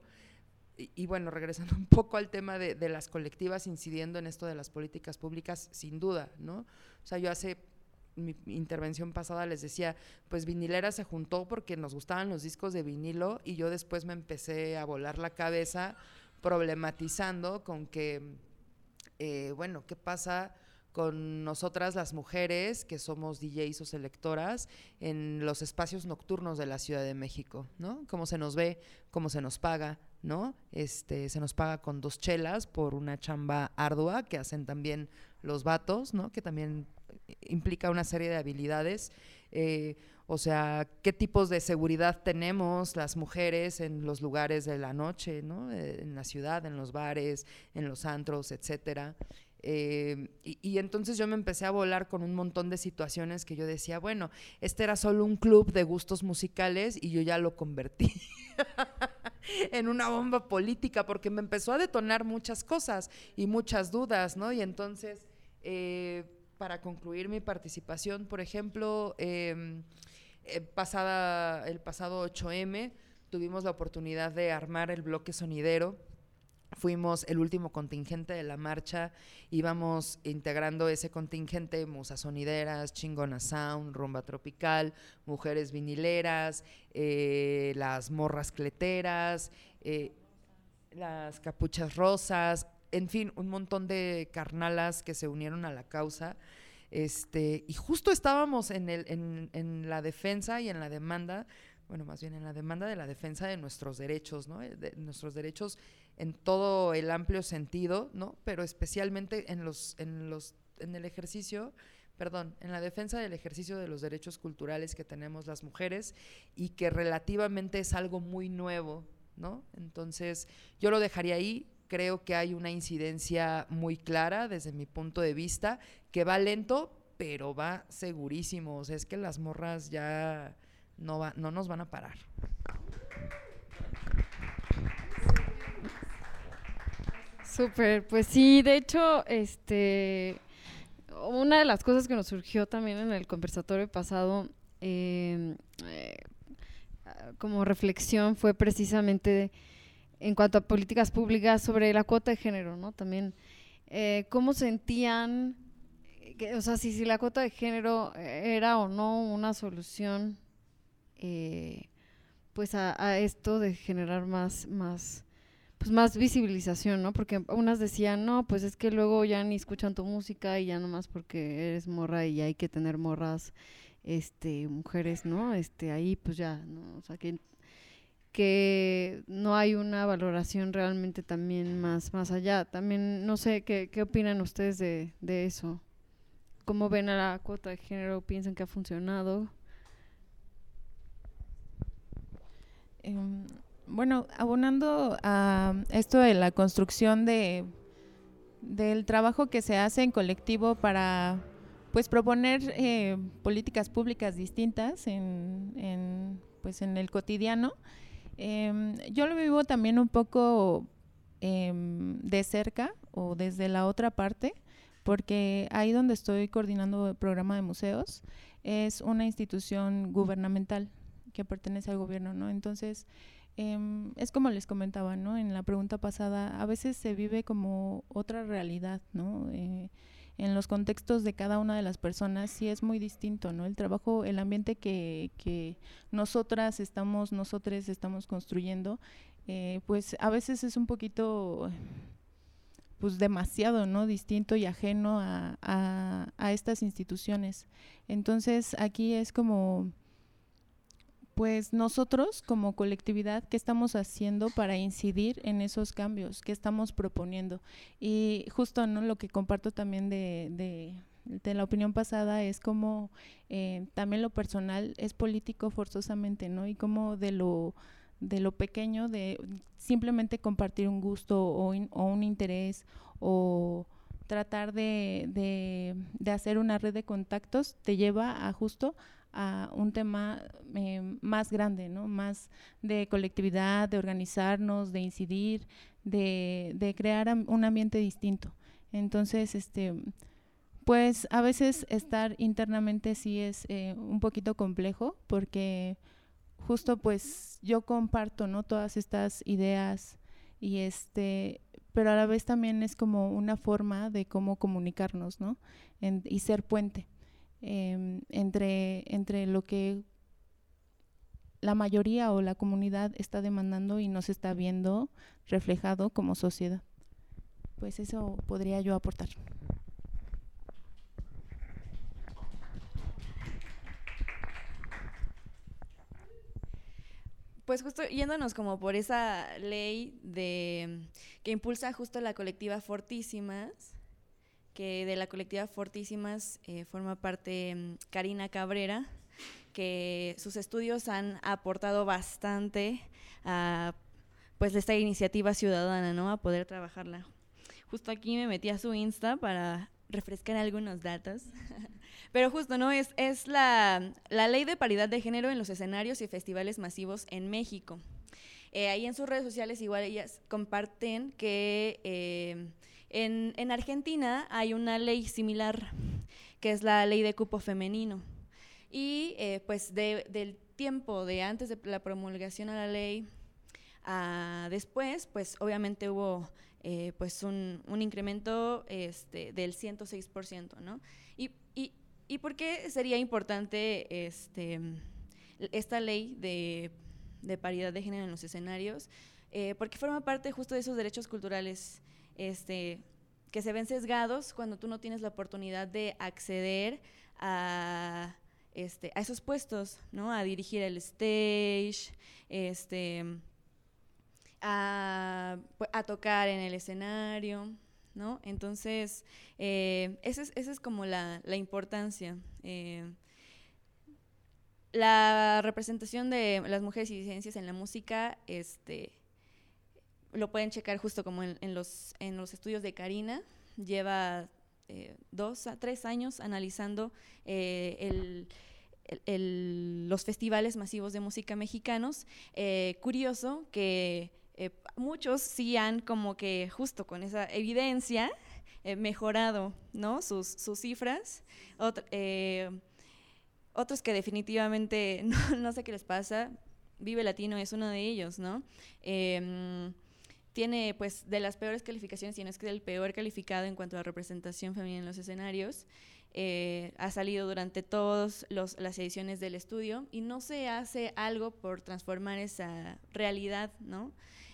Y bueno, regresando un poco al tema de las colectivas, incidiendo en esto de las políticas públicas, sin duda, ¿no? O sea, yo hace mi intervención pasada les decía, pues Vinilera se juntó porque nos gustaban los discos de vinilo, y yo después me empecé a volar la cabeza problematizando con que, bueno, ¿qué pasa con nosotras las mujeres que somos DJs o selectoras en los espacios nocturnos de la Ciudad de México, ¿no? ¿Cómo se nos ve? ¿Cómo se nos paga? ¿No? Se nos paga con 2 chelas por una chamba ardua que hacen también los vatos, ¿no? Que también implica una serie de habilidades. O sea, ¿qué tipos de seguridad tenemos las mujeres en los lugares de la noche, ¿no? En la ciudad, en los bares, en los antros, etcétera. Y entonces yo me empecé a volar con un montón de situaciones que yo decía, bueno, este era solo un club de gustos musicales y yo ya lo convertí en una bomba política, porque me empezó a detonar muchas cosas y muchas dudas, ¿no? Y entonces, para concluir mi participación, por ejemplo, el pasado 8M tuvimos la oportunidad de armar el bloque sonidero. Fuimos el último contingente de la marcha, íbamos integrando ese contingente Musas Sonideras, Chingona Sound, Rumba Tropical, Mujeres Vinileras, las Morras Cleteras, las Capuchas Rosas, en fin, un montón de carnalas que se unieron a la causa. Y justo estábamos en la defensa y en la demanda, bueno, más bien en la demanda de la defensa de nuestros derechos, ¿no? De nuestros derechos en todo el amplio sentido, ¿no? Pero especialmente en el ejercicio, en la defensa del ejercicio de los derechos culturales que tenemos las mujeres, y que relativamente es algo muy nuevo, ¿no? Entonces, yo lo dejaría ahí. Creo que hay una incidencia muy clara desde mi punto de vista, que va lento, pero va segurísimo. O sea, es que las morras ya no nos van a parar. Súper, pues sí, de hecho, una de las cosas que nos surgió también en el conversatorio pasado, como reflexión, fue precisamente en cuanto a políticas públicas sobre la cuota de género, ¿no? También, ¿cómo sentían, o sea, si la cuota de género era o no una solución, pues a esto de generar más visibilización, ¿no? Porque unas decían, no, pues es que luego ya ni escuchan tu música y ya nomás porque eres morra y hay que tener morras, mujeres, ¿no? Ahí pues ya, ¿no? O sea, que no hay una valoración realmente también más allá. También, no sé, ¿qué opinan ustedes de eso? ¿Cómo ven a la cuota de género? ¿Piensan que ha funcionado? Bueno, abonando a esto de la construcción del trabajo que se hace en colectivo para pues proponer políticas públicas distintas en el cotidiano, yo lo vivo también un poco de cerca o desde la otra parte, porque ahí donde estoy coordinando el programa de museos es una institución gubernamental que pertenece al gobierno, ¿no? Entonces, es como les comentaba, ¿no? En la pregunta pasada, a veces se vive como otra realidad, ¿no? En los contextos de cada una de las personas sí es muy distinto, ¿no? El trabajo, el ambiente que nosotres estamos construyendo, pues a veces es un poquito, pues demasiado, ¿no? Distinto y ajeno a estas instituciones. Entonces aquí es como, pues nosotros como colectividad, ¿qué estamos haciendo para incidir en esos cambios? ¿Qué estamos proponiendo? Y justo, ¿no? Lo que comparto también de la opinión pasada es como también lo personal es político forzosamente, ¿no? Y como de lo pequeño, de simplemente compartir un gusto o un interés o tratar de hacer una red de contactos te lleva a justo a un tema más grande, ¿no? Más de colectividad, de organizarnos, de incidir, de crear un ambiente distinto. Entonces, pues a veces estar internamente sí es un poquito complejo porque justo pues yo comparto, ¿no? Todas estas ideas y pero a la vez también es como una forma de cómo comunicarnos, ¿no? Y ser puente. Entre lo que la mayoría o la comunidad está demandando y nos está viendo reflejado como sociedad. Pues eso podría yo aportar. Pues justo yéndonos como por esa ley que impulsa justo la colectiva Fortísimas, que de la colectiva Fortísimas forma parte Karina Cabrera, que sus estudios han aportado bastante a pues esta iniciativa ciudadana, ¿no? A poder trabajarla. Justo aquí me metí a su Insta para refrescar algunos datos. Pero justo, ¿no? Es la ley de paridad de género en los escenarios y festivales masivos en México. Ahí en sus redes sociales igual ellas comparten que en Argentina hay una ley similar, que es la ley de cupo femenino. Y pues del tiempo de antes de la promulgación a la ley a después, pues obviamente hubo pues un incremento del 106%, ¿no? ¿Y por qué sería importante esta ley de paridad de género en los escenarios? Porque forma parte justo de esos derechos culturales que se ven sesgados cuando tú no tienes la oportunidad de acceder a esos puestos, ¿no? A dirigir el stage, a tocar en el escenario, ¿no? Entonces, esa es como la importancia. La representación de las mujeres y disidencias en la música, lo pueden checar justo como en los estudios de Karina. Lleva 2 a 3 años analizando los festivales masivos de música mexicanos. Curioso que muchos sí han como que justo con esa evidencia mejorado, ¿no? sus cifras. Otros que definitivamente no sé qué les pasa. Vive Latino es uno de ellos, ¿no? Tiene pues de las peores calificaciones, y no es que el peor calificado en cuanto a representación femenina en los escenarios. Ha salido durante todas las ediciones del estudio y no se hace algo por transformar esa realidad, ¿no?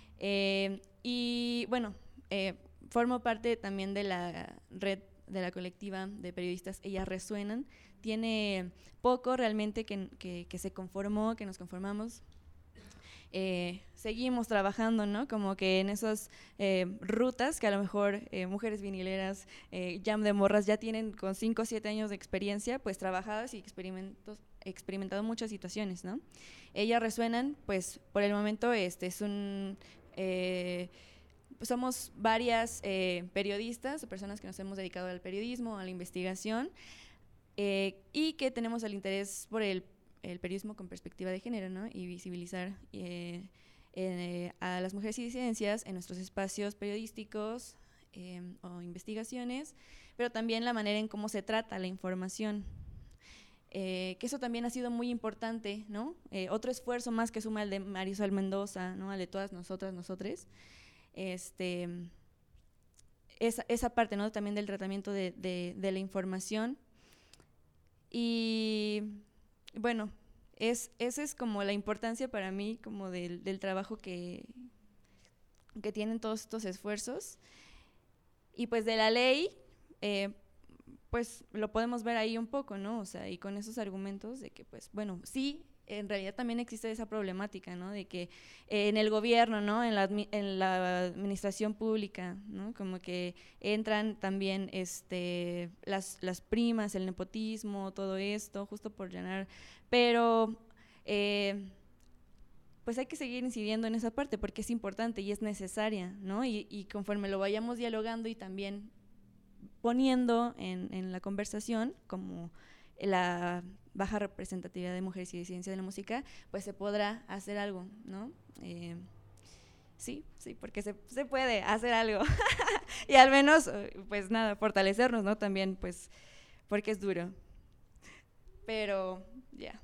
Y bueno, formo parte también de la red de la colectiva de periodistas Ellas Resuenan. Tiene poco realmente que se conformó, que nos conformamos. Seguimos trabajando, ¿no? Como que en esas rutas que a lo mejor mujeres vinileras, Jam de Morras ya tienen con 5 o 7 años de experiencia, pues trabajadas y experimentado muchas situaciones, ¿no? Ellas Resuenan, pues por el momento es un somos varias periodistas, personas que nos hemos dedicado al periodismo, a la investigación, y que tenemos el interés por el periodismo con perspectiva de género, ¿no? Y visibilizar a las mujeres y disidencias en nuestros espacios periodísticos o investigaciones, pero también la manera en cómo se trata la información. que eso también ha sido muy importante, ¿no? Otro esfuerzo más que suma el de Marisol Mendoza, ¿no? El de todas nosotras, nosotres, esa parte, ¿no? También del tratamiento de la información. Y bueno, esa es como la importancia para mí como del trabajo que tienen todos estos esfuerzos. Y pues de la ley, pues lo podemos ver ahí un poco, ¿no? O sea, y con esos argumentos de que, pues, bueno, sí, en realidad también existe esa problemática, ¿no? De que en el gobierno, ¿no? En la administración pública, ¿no? Como que entran también las primas, el nepotismo, todo esto, justo por llenar, pero pues hay que seguir incidiendo en esa parte porque es importante y es necesaria, ¿no? Y conforme lo vayamos dialogando y también poniendo en la conversación como la baja representatividad de mujeres y disidencia de la música, pues se podrá hacer algo, ¿no? Sí, porque se puede hacer algo y al menos, pues nada, fortalecernos, ¿no? También, pues, porque es duro, pero ya.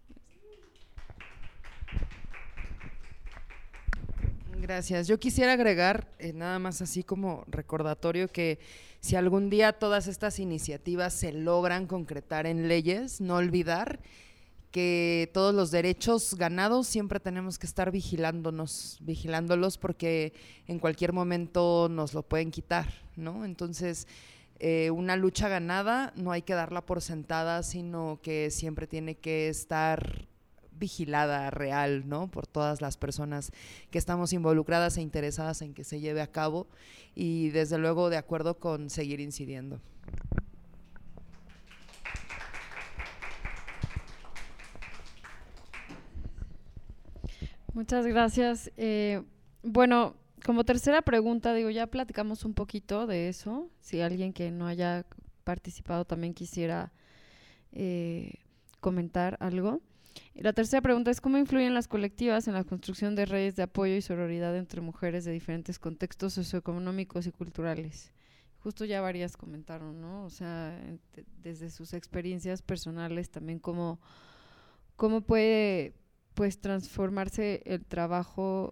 Gracias. Yo quisiera agregar, nada más así como recordatorio, que si algún día todas estas iniciativas se logran concretar en leyes, no olvidar que todos los derechos ganados siempre tenemos que estar vigilándolos porque en cualquier momento nos lo pueden quitar, ¿no? Entonces, una lucha ganada no hay que darla por sentada, sino que siempre tiene que estar vigilada, real, ¿no? Por todas las personas que estamos involucradas e interesadas en que se lleve a cabo y desde luego de acuerdo con seguir incidiendo. Muchas gracias. Bueno, como tercera pregunta, digo, ya platicamos un poquito de eso. Si alguien que no haya participado también quisiera comentar algo. La tercera pregunta es ¿cómo influyen las colectivas en la construcción de redes de apoyo y sororidad entre mujeres de diferentes contextos socioeconómicos y culturales? Justo ya varias comentaron, ¿no? O sea, desde sus experiencias personales también cómo puede pues transformarse el trabajo,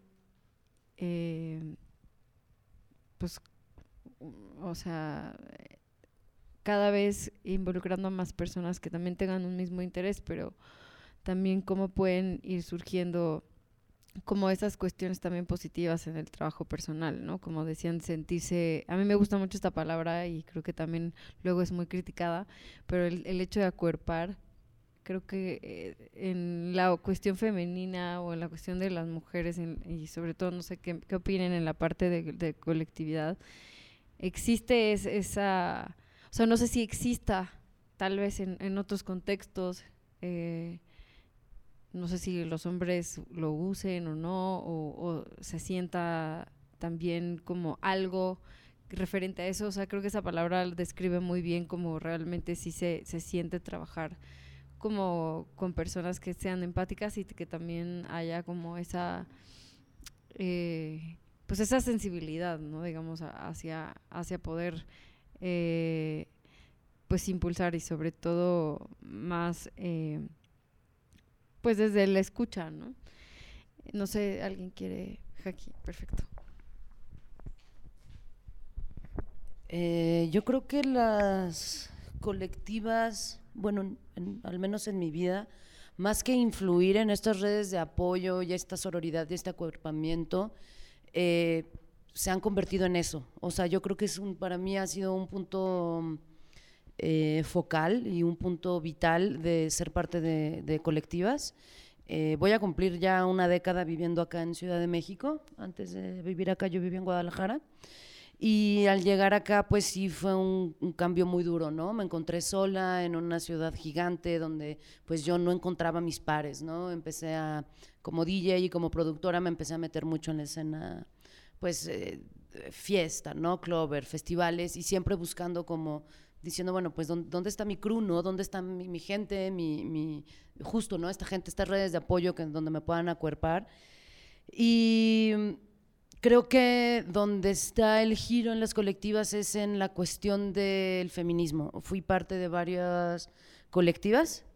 pues, o sea, cada vez involucrando a más personas que también tengan un mismo interés, pero también cómo pueden ir surgiendo como esas cuestiones también positivas en el trabajo personal, ¿no? Como decían, sentirse, a mí me gusta mucho esta palabra y creo que también luego es muy criticada, pero el hecho de acuerpar, creo que en la cuestión femenina o en la cuestión de las mujeres y sobre todo, no sé qué opinen en la parte de colectividad, existe esa, o sea, no sé si exista tal vez en otros contextos, no sé si los hombres lo usen o no, o se sienta también como algo referente a eso. O sea, creo que esa palabra describe muy bien cómo realmente sí se siente trabajar como con personas que sean empáticas y que también haya como esa pues esa sensibilidad, ¿no? Digamos, hacia poder pues impulsar y sobre todo más pues desde la escucha, ¿no? No sé, ¿alguien quiere? Jackie, perfecto. Yo creo que las colectivas, bueno, al menos en mi vida, más que influir en estas redes de apoyo y esta sororidad y este acuerpamiento, se han convertido en eso. O sea, yo creo que para mí ha sido un punto focal y un punto vital de ser parte de colectivas. Voy a cumplir ya una década viviendo acá en Ciudad de México. Antes de vivir acá yo vivía en Guadalajara y al llegar acá pues sí fue un cambio muy duro, ¿no? Me encontré sola en una ciudad gigante donde pues yo no encontraba mis pares, ¿no? Como DJ y como productora me empecé a meter mucho en la escena pues fiesta, ¿no? Clover, festivales y siempre buscando como diciendo, bueno, pues ¿dónde está mi crew, no? ¿Dónde está mi gente, justo, ¿no? Esta gente, estas redes de apoyo donde me puedan acuerpar. Y creo que donde está el giro en las colectivas es en la cuestión del feminismo. Fui parte de varias colectivas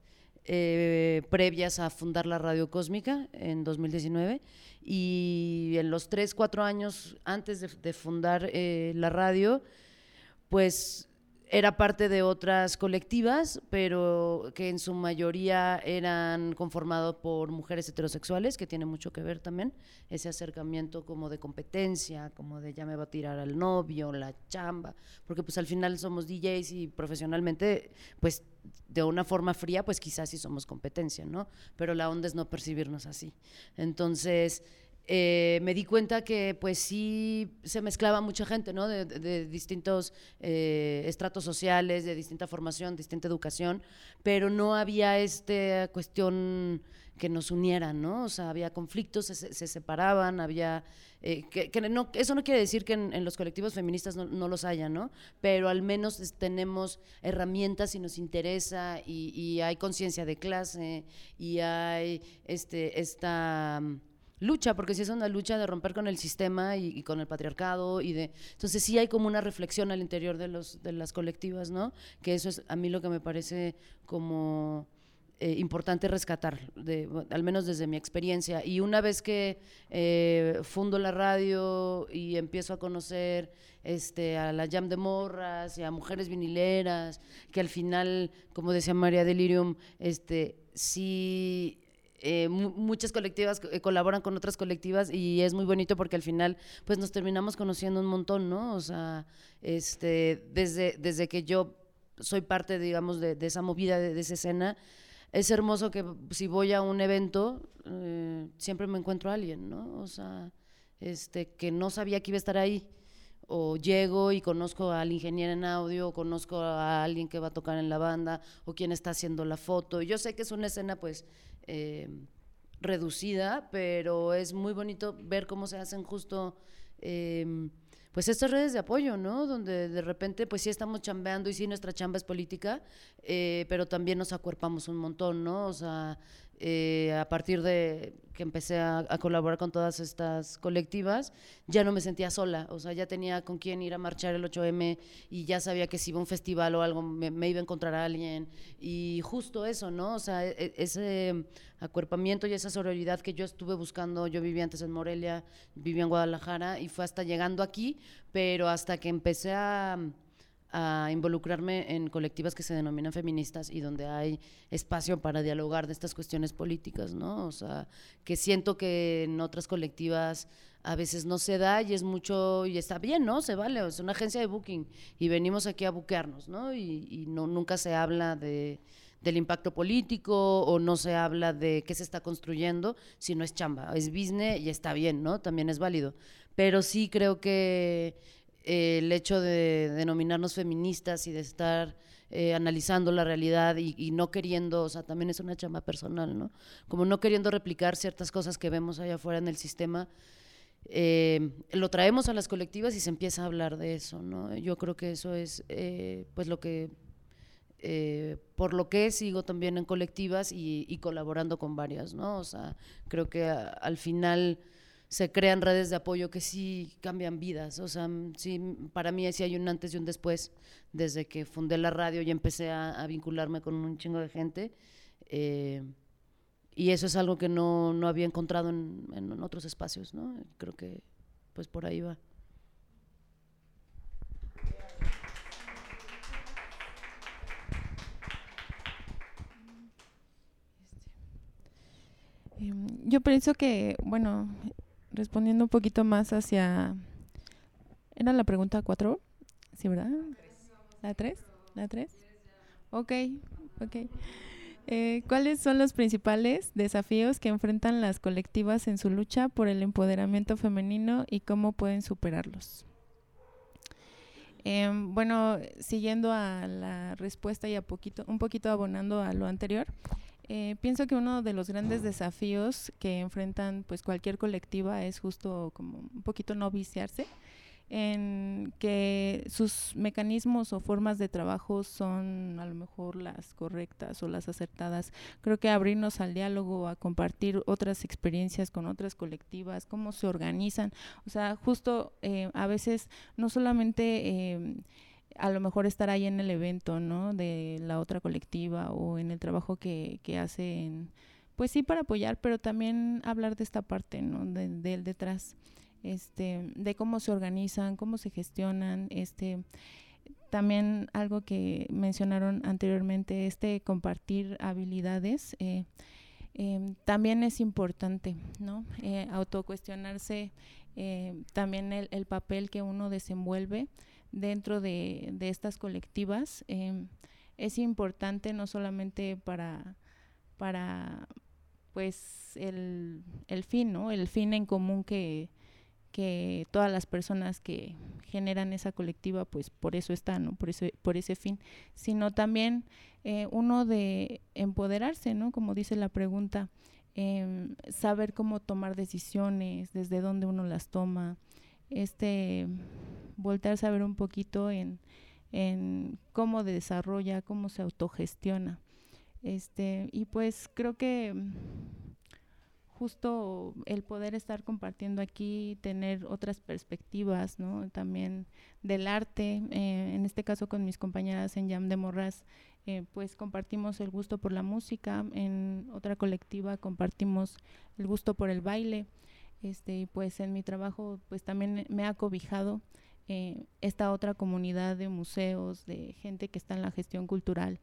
previas a fundar la Radio Cósmica en 2019, y en los 3, 4 años antes de fundar la radio, pues era parte de otras colectivas, pero que en su mayoría eran conformados por mujeres heterosexuales, que tiene mucho que ver también ese acercamiento como de competencia, como de ya me va a tirar al novio, la chamba, porque pues al final somos DJs y profesionalmente, pues de una forma fría, pues quizás sí somos competencia, ¿no? Pero la onda es no percibirnos así. Entonces me di cuenta que pues sí se mezclaba mucha gente, ¿no? De distintos estratos sociales, de distinta formación, distinta educación, pero no había esta cuestión que nos uniera, ¿no? O sea, había conflictos, se separaban, había… eso no quiere decir que en los colectivos feministas no los haya, ¿no? Pero al menos tenemos herramientas y nos interesa, y hay conciencia de clase, y hay esta… lucha, porque sí es una lucha de romper con el sistema y con el patriarcado, entonces sí hay como una reflexión al interior de las colectivas, ¿no? Que eso es a mí lo que me parece como importante rescatar, al menos desde mi experiencia. Y una vez que fundo la radio y empiezo a conocer a la Jam de Morras y a Mujeres Vinileras, que al final, como decía María Delirium, sí… muchas colectivas colaboran con otras colectivas, y es muy bonito porque al final pues nos terminamos conociendo un montón, ¿no? O sea, desde que yo soy parte, digamos, de esa movida, de esa escena, es hermoso que si voy a un evento siempre me encuentro a alguien, ¿no? O sea, que no sabía que iba a estar ahí, o llego y conozco al ingeniero en audio, o conozco a alguien que va a tocar en la banda, o quien está haciendo la foto. Yo sé que es una escena pues reducida, pero es muy bonito ver cómo se hacen justo pues estas redes de apoyo, ¿no? Donde de repente pues sí estamos chambeando, y sí nuestra chamba es política, pero también nos acuerpamos un montón, ¿no? O sea, a partir de que empecé a colaborar con todas estas colectivas, ya no me sentía sola, o sea, ya tenía con quién ir a marchar el 8M, y ya sabía que si iba a un festival o algo me iba a encontrar a alguien, y justo eso, ¿no? O sea, ese acuerpamiento y esa sororidad que yo estuve buscando. Yo vivía antes en Morelia, vivía en Guadalajara, y fue hasta llegando aquí, pero hasta que empecé a involucrarme en colectivas que se denominan feministas, y donde hay espacio para dialogar de estas cuestiones políticas, ¿no? O sea, que siento que en otras colectivas a veces no se da, y es mucho, y está bien, ¿no? Se vale, es una agencia de booking y venimos aquí a buquearnos, ¿no? Y nunca se habla del impacto político, o no se habla de qué se está construyendo, sino es chamba, es business, y está bien, ¿no? También es válido. Pero sí creo que el hecho de denominarnos feministas y de estar analizando la realidad y no queriendo, o sea, también es una chamba personal, ¿no? Como no queriendo replicar ciertas cosas que vemos allá afuera en el sistema, lo traemos a las colectivas y se empieza a hablar de eso, ¿no? Yo creo que eso es pues lo que… por lo que sigo también en colectivas y colaborando con varias, ¿no? O sea, creo que al final se crean redes de apoyo que sí cambian vidas. O sea, sí, para mí sí hay un antes y un después, desde que fundé la radio y empecé a vincularme con un chingo de gente, y eso es algo que no había encontrado en otros espacios, ¿no? Creo que pues por ahí va. Yo pienso que, bueno, respondiendo un poquito más hacia… ¿Era la pregunta 4? ¿Sí, verdad? ¿La 3? ¿La 3? Ok. ¿Cuáles son los principales desafíos que enfrentan las colectivas en su lucha por el empoderamiento femenino y cómo pueden superarlos? Bueno, siguiendo a la respuesta y un poquito abonando a lo anterior, pienso que uno de los grandes desafíos que enfrentan pues cualquier colectiva es justo como un poquito no viciarse en que sus mecanismos o formas de trabajo son a lo mejor las correctas o las acertadas. Creo que abrirnos al diálogo, a compartir otras experiencias con otras colectivas, cómo se organizan, o sea, justo a veces no solamente a lo mejor estar ahí en el evento, ¿no? De la otra colectiva o en el trabajo que hacen, pues sí, para apoyar, pero también hablar de esta parte, ¿no? Del detrás, de cómo se organizan, cómo se gestionan, también algo que mencionaron anteriormente, compartir habilidades, también es importante, ¿no? Autocuestionarse, también el papel que uno desenvuelve dentro de estas colectivas, es importante no solamente para pues el fin, ¿no? El fin en común que todas las personas que generan esa colectiva, pues por eso están, ¿no? Por ese fin, sino también uno de empoderarse, ¿no? Como dice la pregunta, saber cómo tomar decisiones, desde dónde uno las toma, voltearse a ver un poquito en cómo desarrolla, cómo se autogestiona, y pues creo que justo el poder estar compartiendo aquí, tener otras perspectivas, ¿no? También del arte, en este caso con mis compañeras en Jam de Morras, pues compartimos el gusto por la música, en otra colectiva compartimos el gusto por el baile, y pues en mi trabajo pues también me ha cobijado esta otra comunidad de museos, de gente que está en la gestión cultural,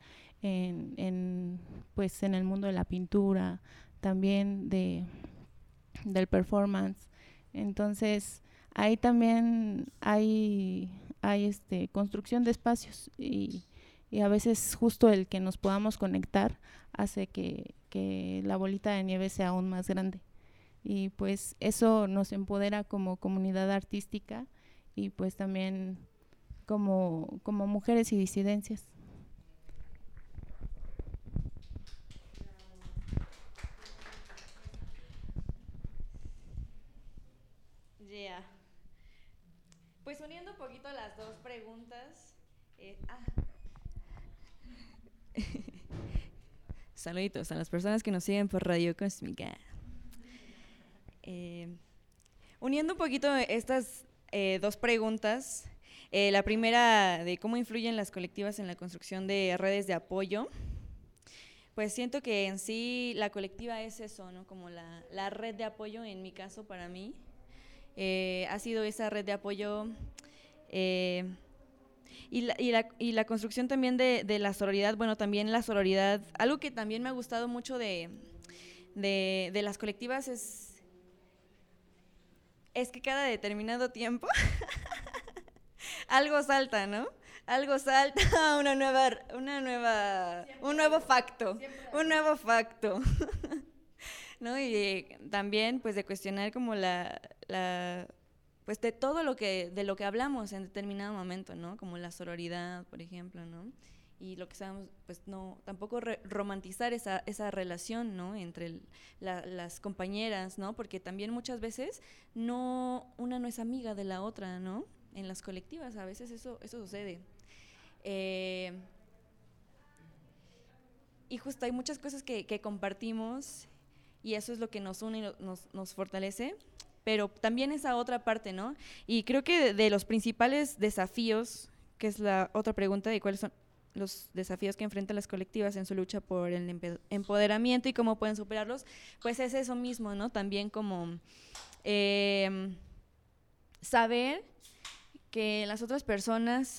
pues en el mundo de la pintura, también del performance. Entonces ahí también hay construcción de espacios y a veces justo el que nos podamos conectar hace que la bolita de nieve sea aún más grande, y pues eso nos empodera como comunidad artística y pues también como mujeres y disidencias. Yeah. Pues uniendo un poquito las dos preguntas. Saluditos a las personas que nos siguen por Radio Cósmica. Uniendo un poquito estas dos preguntas. La primera de cómo influyen las colectivas en la construcción de redes de apoyo. Pues siento que en sí la colectiva es eso, ¿no? Como la red de apoyo, en mi caso, para mí. Ha sido esa red de apoyo y la construcción también de la sororidad. Bueno, también la sororidad, algo que también me ha gustado mucho de las colectivas es que cada determinado tiempo algo salta, ¿no? Algo salta, un nuevo facto, ¿no? Y también pues de cuestionar como pues de todo de lo que hablamos en determinado momento, ¿no? Como la sororidad, por ejemplo, ¿no? Y lo que sabemos, pues no, tampoco romantizar esa relación, ¿no? Entre las compañeras, ¿no? Porque también muchas veces una no es amiga de la otra, ¿no? En las colectivas a veces eso sucede. Y justo hay muchas cosas que compartimos y eso es lo que nos une y nos fortalece, pero también esa otra parte, ¿no? Y creo que de los principales desafíos, que es la otra pregunta de cuáles son los desafíos que enfrentan las colectivas en su lucha por el empoderamiento y cómo pueden superarlos, pues es eso mismo, ¿no? También como saber que las otras personas,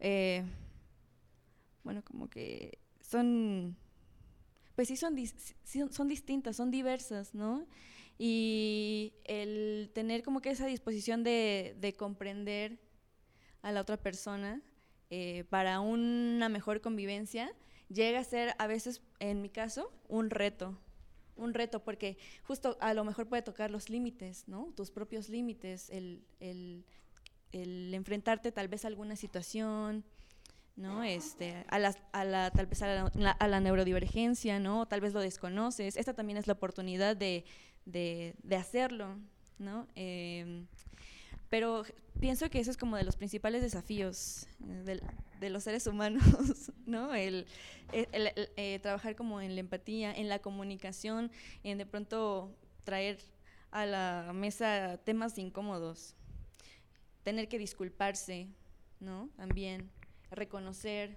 bueno, como que son, pues sí son distintas, son diversas, ¿no? Y el tener como que esa disposición de comprender a la otra persona para una mejor convivencia llega a ser a veces, en mi caso, un reto, porque justo a lo mejor puede tocar los límites, ¿no? Tus propios límites, el enfrentarte tal vez a alguna situación, ¿no? Tal vez a la neurodivergencia, ¿no? Tal vez lo desconoces. Esta también es la oportunidad de hacerlo, ¿no? Pero pienso que eso es como de los principales desafíos de los seres humanos, ¿no? El trabajar como en la empatía, en la comunicación, en de pronto traer a la mesa temas incómodos, tener que disculparse, ¿no? También reconocer.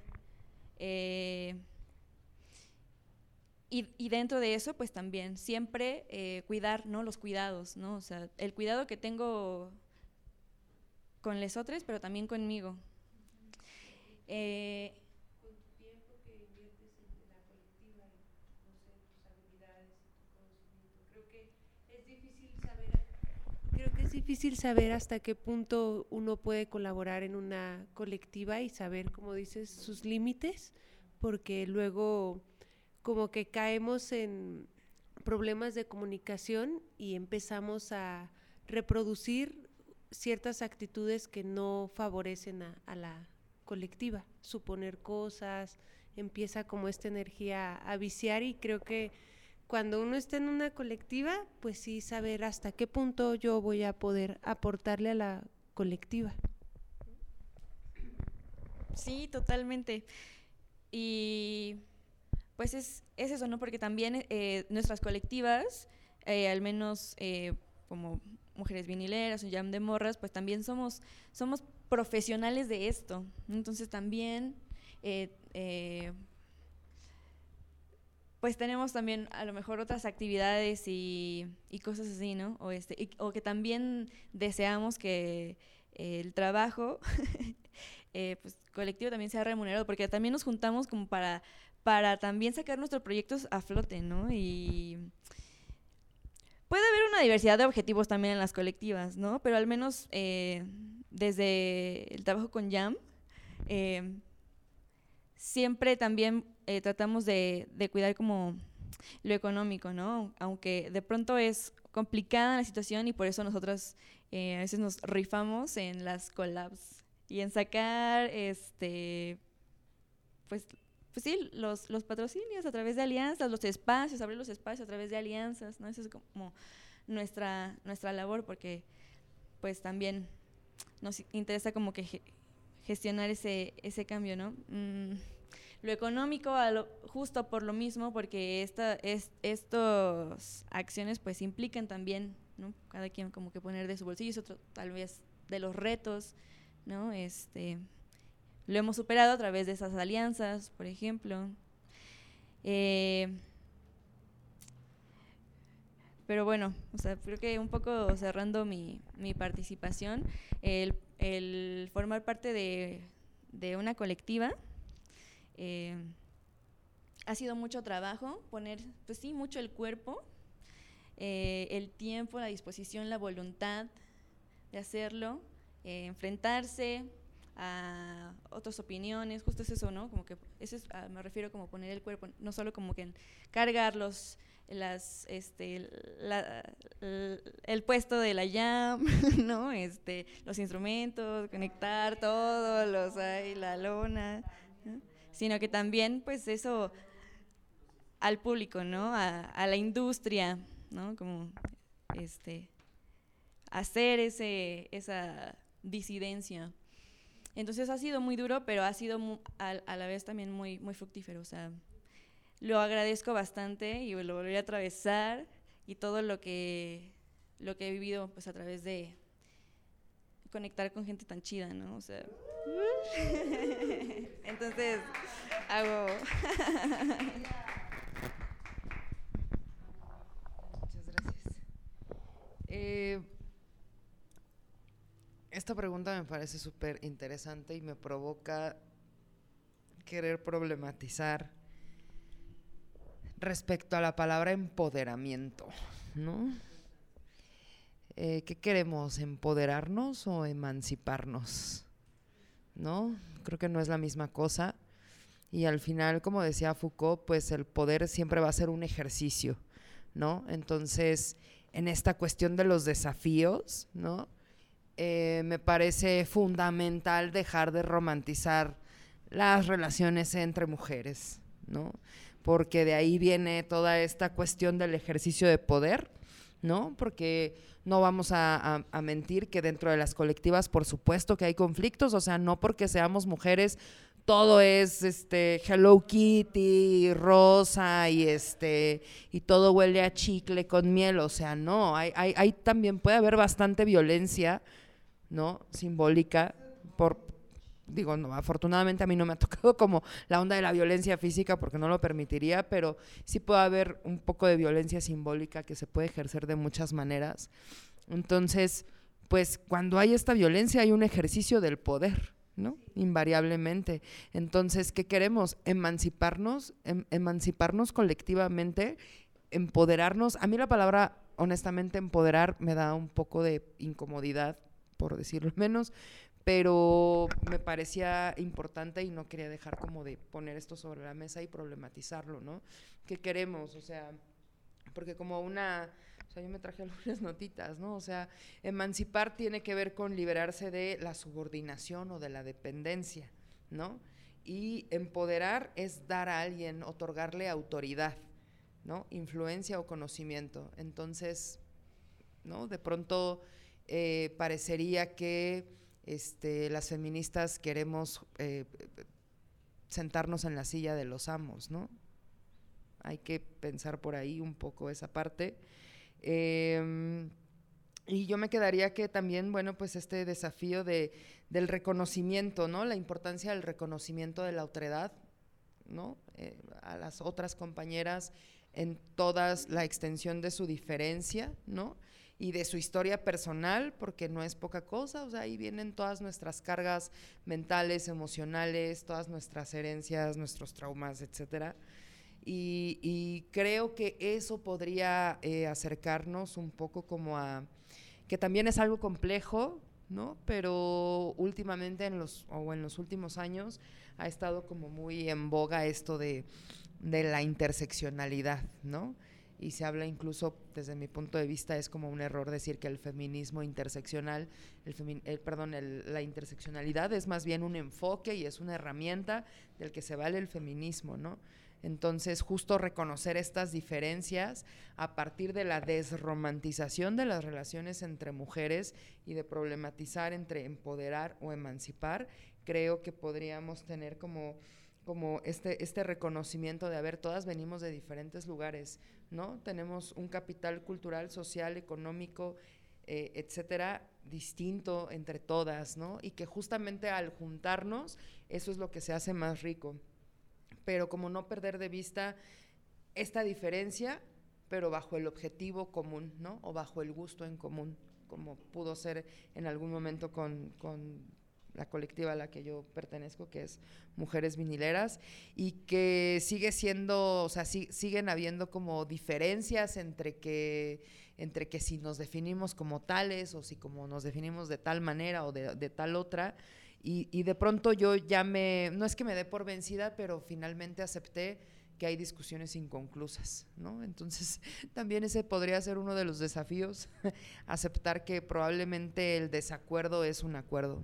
Y dentro de eso, pues también siempre cuidar, ¿no? Los cuidados, ¿no? O sea, el cuidado que tengo con les otros, pero también conmigo. Creo que es difícil saber hasta qué punto uno puede colaborar en una colectiva y saber, como dices, sus límites, porque luego como que caemos en problemas de comunicación y empezamos a reproducir ciertas actitudes que no favorecen a la colectiva, suponer cosas, empieza como esta energía a viciar, y creo que cuando uno está en una colectiva, pues sí saber hasta qué punto yo voy a poder aportarle a la colectiva. Sí, totalmente. Y pues es eso, ¿no? Porque también nuestras colectivas, al menos como Mujeres Vinileras o Jam de Morras, pues también somos profesionales de esto. Entonces también pues tenemos también a lo mejor otras actividades y cosas así, ¿no? O que también deseamos que el trabajo pues colectivo también sea remunerado, porque también nos juntamos como para también sacar nuestros proyectos a flote, ¿no? Y puede haber una diversidad de objetivos también en las colectivas, ¿no? Pero al menos desde el trabajo con Jam, siempre también tratamos de cuidar como lo económico, ¿no? Aunque de pronto es complicada la situación y por eso nosotras a veces nos rifamos en las collabs y en sacar pues sí, los patrocinios a través de alianzas, los espacios, abrir los espacios a través de alianzas, ¿no? Eso es como nuestra labor, porque pues también nos interesa como que gestionar ese cambio, ¿no? Lo económico, justo por lo mismo, porque estas acciones pues implican también, ¿no? Cada quien como que poner de su bolsillo, es otro tal vez de los retos, ¿no? Lo hemos superado a través de esas alianzas, por ejemplo. Pero bueno, o sea, creo que un poco cerrando mi participación, el formar parte de una colectiva ha sido mucho trabajo, poner, pues sí, mucho el cuerpo, el tiempo, la disposición, la voluntad de hacerlo, enfrentarse a otras opiniones, justo es eso, ¿no? Como que eso es, me refiero como poner el cuerpo, no solo como que cargar el puesto de la jam, ¿no? Los instrumentos, conectar todo, la lona, ¿no? Sino que también, pues eso al público, ¿no? A la industria, ¿no? Como hacer esa disidencia. Entonces ha sido muy duro, pero ha sido a la vez también muy, muy fructífero. O sea, lo agradezco bastante y lo volveré a atravesar, y todo lo que he vivido pues a través de conectar con gente tan chida, ¿no? O sea, entonces hago... Muchas gracias. Esta pregunta me parece súper interesante y me provoca querer problematizar respecto a la palabra empoderamiento, ¿no? ¿Qué queremos? ¿Empoderarnos o emanciparnos? ¿No? Creo que no es la misma cosa. Y al final, como decía Foucault, pues el poder siempre va a ser un ejercicio, ¿no? Entonces, en esta cuestión de los desafíos, ¿no? Me parece fundamental dejar de romantizar las relaciones entre mujeres, ¿no? Porque de ahí viene toda esta cuestión del ejercicio de poder, ¿no? Porque no vamos a mentir que dentro de las colectivas, por supuesto que hay conflictos, o sea, no porque seamos mujeres todo es Hello Kitty, rosa y todo huele a chicle con miel, o sea, no, hay también puede haber bastante violencia, ¿no? Simbólica digo, no, afortunadamente a mí no me ha tocado como la onda de la violencia física porque no lo permitiría, pero sí puede haber un poco de violencia simbólica que se puede ejercer de muchas maneras. Entonces, pues cuando hay esta violencia hay un ejercicio del poder, ¿no? Invariablemente. Entonces, ¿qué queremos? Emanciparnos colectivamente, empoderarnos. A mí la palabra, honestamente, empoderar me da un poco de incomodidad, por decirlo menos, pero me parecía importante y no quería dejar como de poner esto sobre la mesa y problematizarlo, ¿no? ¿Qué queremos? O sea, porque como o sea, yo me traje algunas notitas, ¿no? O sea, emancipar tiene que ver con liberarse de la subordinación o de la dependencia, ¿no? Y empoderar es dar a alguien, otorgarle autoridad, ¿no? Influencia o conocimiento. Entonces, ¿no? De pronto parecería que las feministas queremos sentarnos en la silla de los amos, ¿no? Hay que pensar por ahí un poco esa parte. Y yo me quedaría que también, bueno, pues este desafío del reconocimiento, ¿no? La importancia del reconocimiento de la otredad, ¿no? A las otras compañeras en toda la extensión de su diferencia, ¿no? Y de su historia personal, porque no es poca cosa, o sea, ahí vienen todas nuestras cargas mentales, emocionales, todas nuestras herencias, nuestros traumas, etcétera. Y creo que eso podría acercarnos un poco como a, que también es algo complejo, ¿no? Pero últimamente en los últimos años ha estado como muy en boga esto de la interseccionalidad, ¿no? Y se habla incluso, desde mi punto de vista, es como un error decir que el feminismo interseccional, la interseccionalidad es más bien un enfoque y es una herramienta del que se vale el feminismo, ¿no? Entonces, justo reconocer estas diferencias a partir de la desromantización de las relaciones entre mujeres y de problematizar entre empoderar o emancipar, creo que podríamos tener como este reconocimiento de, a ver, todas venimos de diferentes lugares, ¿no? Tenemos un capital cultural, social, económico, etcétera, distinto entre todas, ¿no? Y que justamente al juntarnos, eso es lo que se hace más rico. Pero como no perder de vista esta diferencia, pero bajo el objetivo común, ¿no? O bajo el gusto en común, como pudo ser en algún momento con la colectiva a la que yo pertenezco, que es Mujeres Vinileras, y que sigue siendo, o sea, siguen habiendo como diferencias entre que si nos definimos como tales o si como nos definimos de tal manera o de tal otra. Y de pronto yo ya no es que me dé por vencida, pero finalmente acepté que hay discusiones inconclusas, ¿no? Entonces, también ese podría ser uno de los desafíos, aceptar que probablemente el desacuerdo es un acuerdo.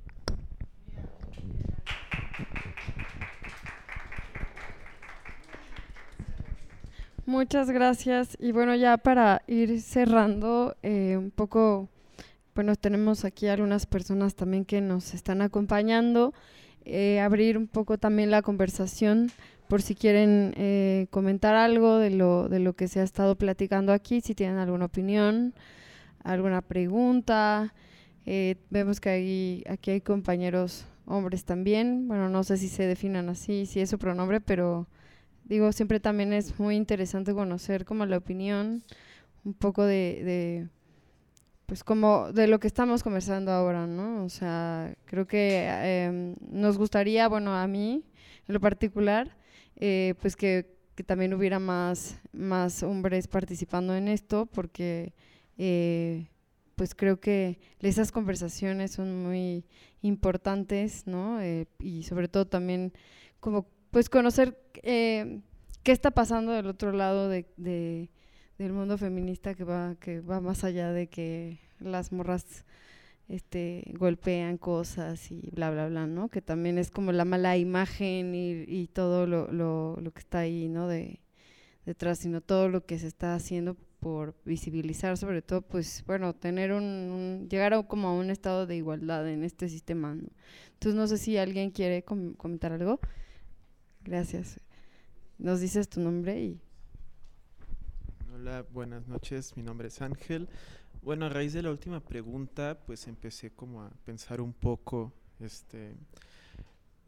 Muchas gracias. Y bueno, ya para ir cerrando un poco, bueno, tenemos aquí algunas personas también que nos están acompañando, abrir un poco también la conversación por si quieren comentar algo de lo que se ha estado platicando aquí, si tienen alguna opinión, alguna pregunta. Vemos que aquí hay compañeros hombres también, bueno, no sé si se definan así, si es su pronombre, pero digo, siempre también es muy interesante conocer como la opinión, un poco pues como de lo que estamos conversando ahora, ¿no? O sea, creo que nos gustaría, bueno, a mí en lo particular, pues que también hubiera más hombres participando en esto, porque pues creo que esas conversaciones son muy importantes, ¿no? Y sobre todo también como pues conocer qué está pasando del otro lado del mundo feminista que va más allá de que las morras golpean cosas y bla, bla, bla, ¿no? Que también es como la mala imagen y todo lo que está ahí, ¿no? Detrás, sino todo lo que se está haciendo por visibilizar, sobre todo, pues, bueno, tener llegar como a un estado de igualdad en este sistema, ¿no? Entonces, no sé si alguien quiere comentar algo. Gracias. Nos dices tu nombre y... Hola, buenas noches, mi nombre es Ángel. Bueno, a raíz de la última pregunta, pues empecé como a pensar un poco,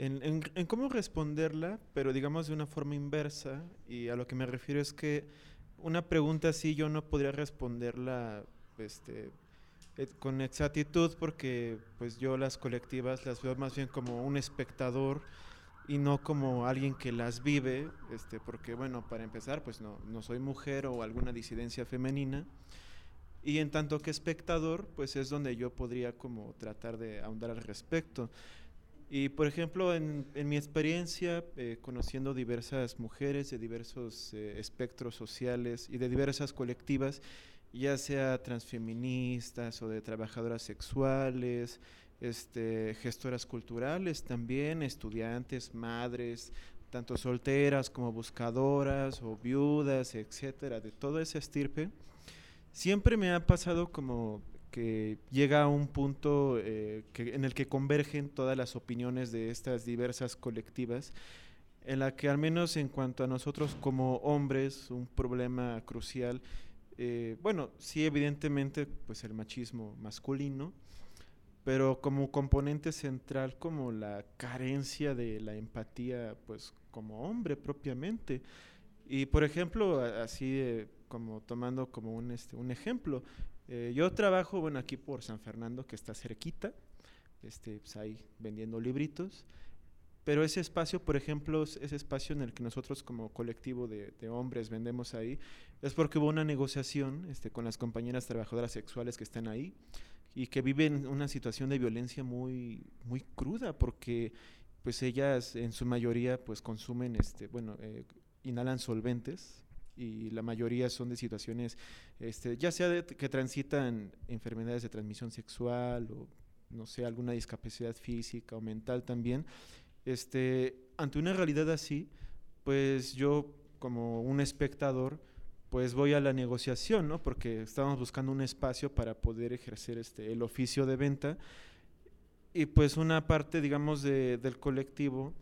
en cómo responderla, pero digamos de una forma inversa, y a lo que me refiero es que una pregunta así yo no podría responderla con exactitud, porque pues yo las colectivas las veo más bien como un espectador y no como alguien que las vive, porque bueno, para empezar, pues no soy mujer o alguna disidencia femenina, y en tanto que espectador, pues es donde yo podría como tratar de ahondar al respecto. Y por ejemplo, en mi experiencia, conociendo diversas mujeres de diversos espectros sociales y de diversas colectivas, ya sea transfeministas o de trabajadoras sexuales, gestoras culturales también, estudiantes, madres, tanto solteras como buscadoras o viudas, etcétera, de toda esa estirpe, siempre me ha pasado como que llega a un punto en el que convergen todas las opiniones de estas diversas colectivas, en la que al menos en cuanto a nosotros como hombres, un problema crucial, bueno, sí evidentemente pues el machismo masculino, pero como componente central como la carencia de la empatía pues como hombre propiamente. Y por ejemplo, así como tomando como un ejemplo, yo trabajo, bueno, aquí por San Fernando, que está cerquita, pues ahí vendiendo libritos, pero ese espacio, por ejemplo, ese espacio en el que nosotros como colectivo de hombres vendemos ahí, es porque hubo una negociación con las compañeras trabajadoras sexuales que están ahí y que viven una situación de violencia muy, muy cruda, porque pues ellas en su mayoría pues consumen, inhalan solventes, y la mayoría son de situaciones, ya sea que transitan enfermedades de transmisión sexual o, no sé, alguna discapacidad física o mental también. Ante una realidad así, pues yo como un espectador, pues voy a la negociación, ¿no? Porque estábamos buscando un espacio para poder ejercer el oficio de venta, y pues una parte, digamos, del colectivo,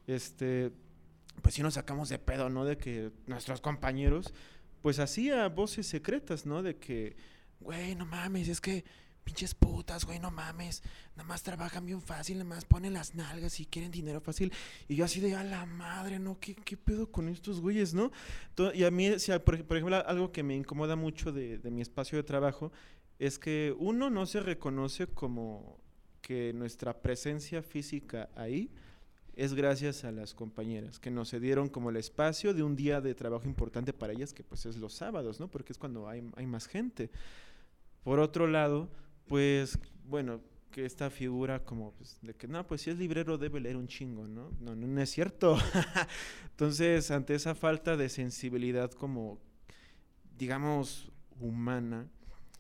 pues sí nos sacamos de pedo, ¿no? De que nuestros compañeros, pues hacía voces secretas, ¿no? De que, güey, no mames, es que pinches putas, güey, no mames, nada más trabajan bien fácil, nada más ponen las nalgas y quieren dinero fácil. Y yo así de, a la madre, ¿no? ¿Qué pedo con estos güeyes, no? Y a mí, por ejemplo, algo que me incomoda mucho de mi espacio de trabajo es que uno no se reconoce como que nuestra presencia física ahí es gracias a las compañeras que nos cedieron como el espacio de un día de trabajo importante para ellas, que pues es los sábados, ¿no? Porque es cuando hay más gente. Por otro lado, pues, bueno, que esta figura como pues, de que, no, pues si es librero debe leer un chingo, ¿no? No es cierto. Entonces, ante esa falta de sensibilidad como, digamos, humana,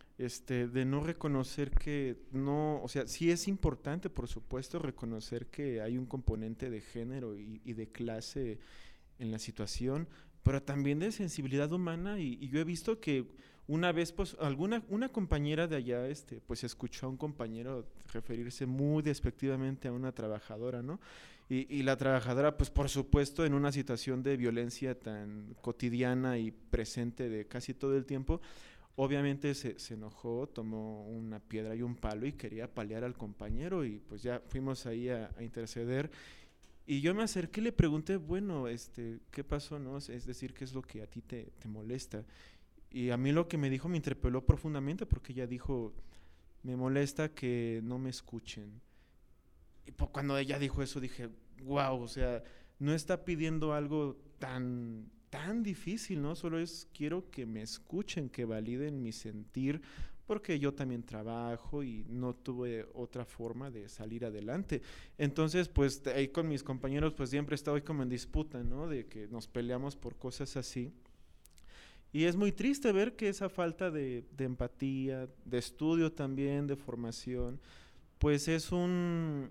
de no reconocer que no, o sea, sí es importante, por supuesto, reconocer que hay un componente de género y de clase en la situación, pero también de sensibilidad humana, y yo he visto que una vez, pues, una compañera de allá, pues, escuchó a un compañero referirse muy despectivamente a una trabajadora, ¿no? Y la trabajadora, pues, por supuesto, en una situación de violencia tan cotidiana y presente de casi todo el tiempo, obviamente se enojó, tomó una piedra y un palo y quería apalear al compañero, y pues ya fuimos ahí a interceder. Y yo me acerqué y le pregunté, bueno, ¿qué pasó, no? Es decir, ¿qué es lo que a ti te molesta? Y a mí lo que me dijo me interpeló profundamente, porque ella dijo, me molesta que no me escuchen. Y cuando ella dijo eso dije, wow, o sea, no está pidiendo algo tan difícil, ¿no? Solo quiero que me escuchen, que validen mi sentir, porque yo también trabajo y no tuve otra forma de salir adelante. Entonces, pues ahí con mis compañeros, pues siempre estoy como en disputa, ¿no? De que nos peleamos por cosas así. Y es muy triste ver que esa falta de empatía, de estudio también, de formación, pues es un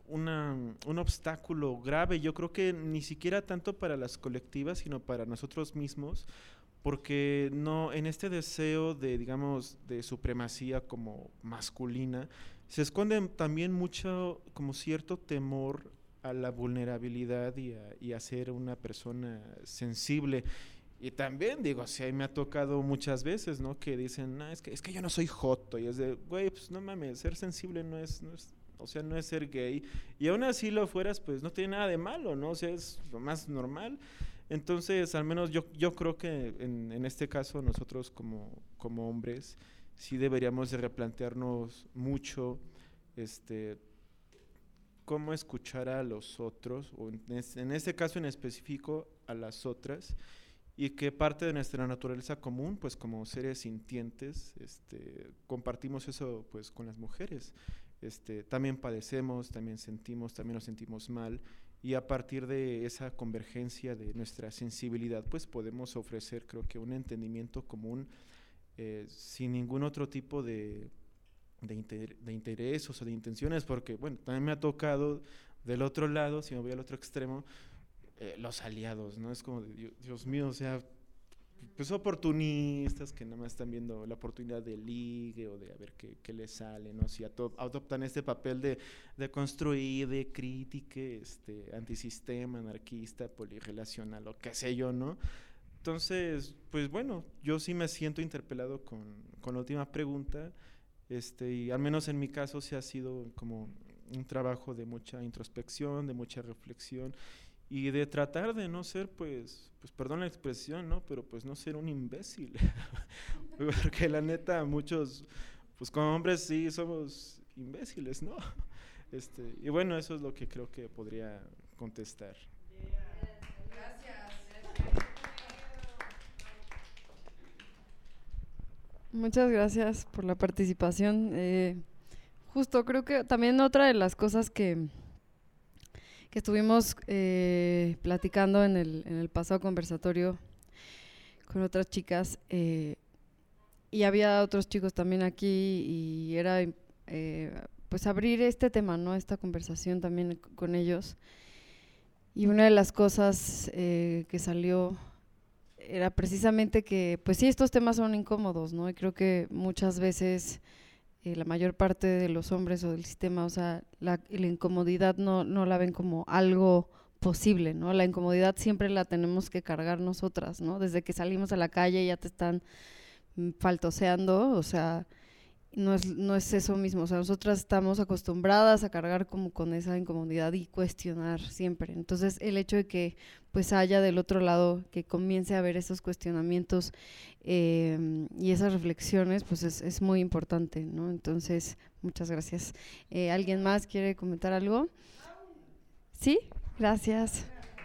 obstáculo grave. Yo creo que ni siquiera tanto para las colectivas, sino para nosotros mismos, porque no, en este deseo de, digamos, de supremacía como masculina, se esconde también mucho, como cierto temor a la vulnerabilidad y a ser una persona sensible. Y también, digo, sí, me ha tocado muchas veces, ¿no? Que dicen, es que yo no soy joto, y es de, güey, pues no mames, ser sensible no es o sea, no es ser gay, y aún así lo fueras, pues no tiene nada de malo, ¿no? O sea, es lo más normal. Entonces, al menos yo creo que en este caso nosotros como hombres sí deberíamos de replantearnos mucho cómo escuchar a los otros, o en este caso en específico a las otras, y que parte de nuestra naturaleza común, pues como seres sintientes, compartimos eso pues con las mujeres. También padecemos, también sentimos, también nos sentimos mal, y a partir de esa convergencia de nuestra sensibilidad, pues podemos ofrecer, creo que, un entendimiento común, sin ningún otro tipo de intereses o de intenciones, porque, bueno, también me ha tocado del otro lado, si me voy al otro extremo, los aliados, ¿no? Es como, Dios mío, o sea, pues oportunistas que nada más están viendo la oportunidad de ligue o de a ver qué les sale, ¿no? Si adoptan este papel de construir, de crítica, antisistema, anarquista, polirrelacional, o qué sé yo, ¿no? Entonces, pues bueno, yo sí me siento interpelado con la última pregunta, y al menos en mi caso sí ha sido como un trabajo de mucha introspección, de mucha reflexión, y de tratar de no ser, pues perdón la expresión, ¿no? Pero pues no ser un imbécil. Porque la neta, muchos, pues como hombres sí somos imbéciles, ¿no? Y bueno, eso es lo que creo que podría contestar. Muchas gracias por la participación. Justo creo que también otra de las cosas que estuvimos platicando en el pasado conversatorio con otras chicas, y había otros chicos también aquí, y era pues abrir este tema, ¿no? Esta conversación también con ellos. Y una de las cosas que salió era precisamente que, pues sí, estos temas son incómodos, ¿no? Y creo que muchas veces la mayor parte de los hombres o del sistema, o sea, la incomodidad no la ven como algo posible, ¿no? La incomodidad siempre la tenemos que cargar nosotras, ¿no? Desde que salimos a la calle ya te están faltoseando, o sea, no es eso mismo, o sea, nosotras estamos acostumbradas a cargar como con esa incomodidad y cuestionar siempre. Entonces, el hecho de que pues haya del otro lado, que comience a haber esos cuestionamientos y esas reflexiones, pues es muy importante, ¿no? Entonces, muchas gracias. ¿Alguien más quiere comentar algo? ¿Sí? Gracias.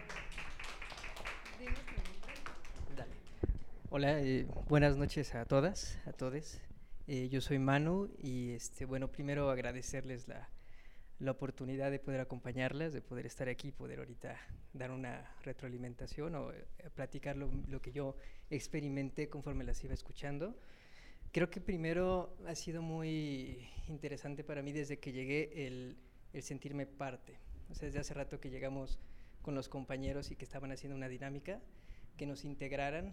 Hola, buenas noches a todas, a todes. Yo soy Manu y bueno, primero agradecerles la oportunidad de poder acompañarlas, de poder estar aquí, poder ahorita dar una retroalimentación o platicar lo que yo experimenté conforme las iba escuchando. Creo que primero ha sido muy interesante para mí desde que llegué el sentirme parte. O sea, desde hace rato que llegamos con los compañeros y que estaban haciendo una dinámica, que nos integraran,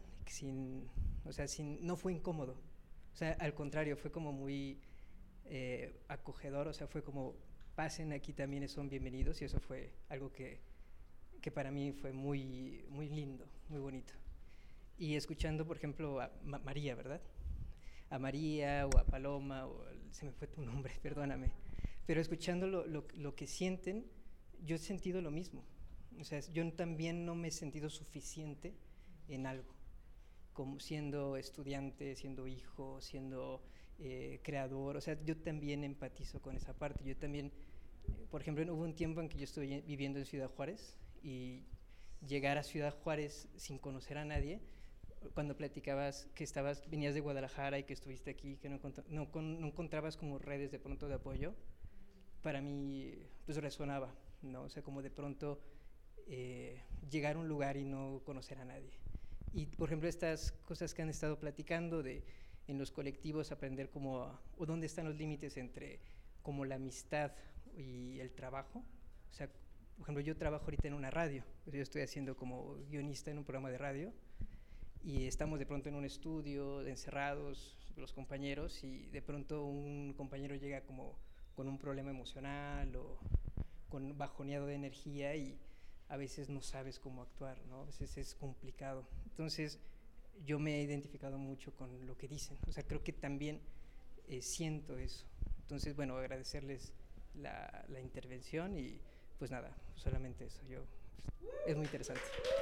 no fue incómodo. O sea, al contrario, fue como muy acogedor, o sea, fue como, pasen aquí también, son bienvenidos, y eso fue algo que para mí fue muy, muy lindo, muy bonito. Y escuchando, por ejemplo, a María, ¿verdad? A María o a Paloma, se me fue tu nombre, perdóname, pero escuchando lo que sienten, yo he sentido lo mismo. O sea, yo también no me he sentido suficiente en algo, como siendo estudiante, siendo hijo, siendo creador. O sea, yo también empatizo con esa parte. Yo también, por ejemplo, hubo un tiempo en que yo estuve viviendo en Ciudad Juárez, y llegar a Ciudad Juárez sin conocer a nadie, cuando platicabas que venías de Guadalajara y que estuviste aquí, que no encontrabas como redes de pronto de apoyo, para mí pues resonaba, ¿no? O sea, como de pronto llegar a un lugar y no conocer a nadie. Y, por ejemplo, estas cosas que han estado platicando en los colectivos, aprender o dónde están los límites entre como la amistad y el trabajo. O sea, por ejemplo, yo trabajo ahorita en una radio, yo estoy haciendo como guionista en un programa de radio, y estamos de pronto en un estudio, encerrados, los compañeros, y de pronto un compañero llega como con un problema emocional o con bajoneado de energía, y a veces no sabes cómo actuar, ¿no? A veces es complicado. Entonces, yo me he identificado mucho con lo que dicen. O sea, creo que también siento eso. Entonces, bueno, agradecerles la intervención y pues nada, solamente eso. Es muy interesante.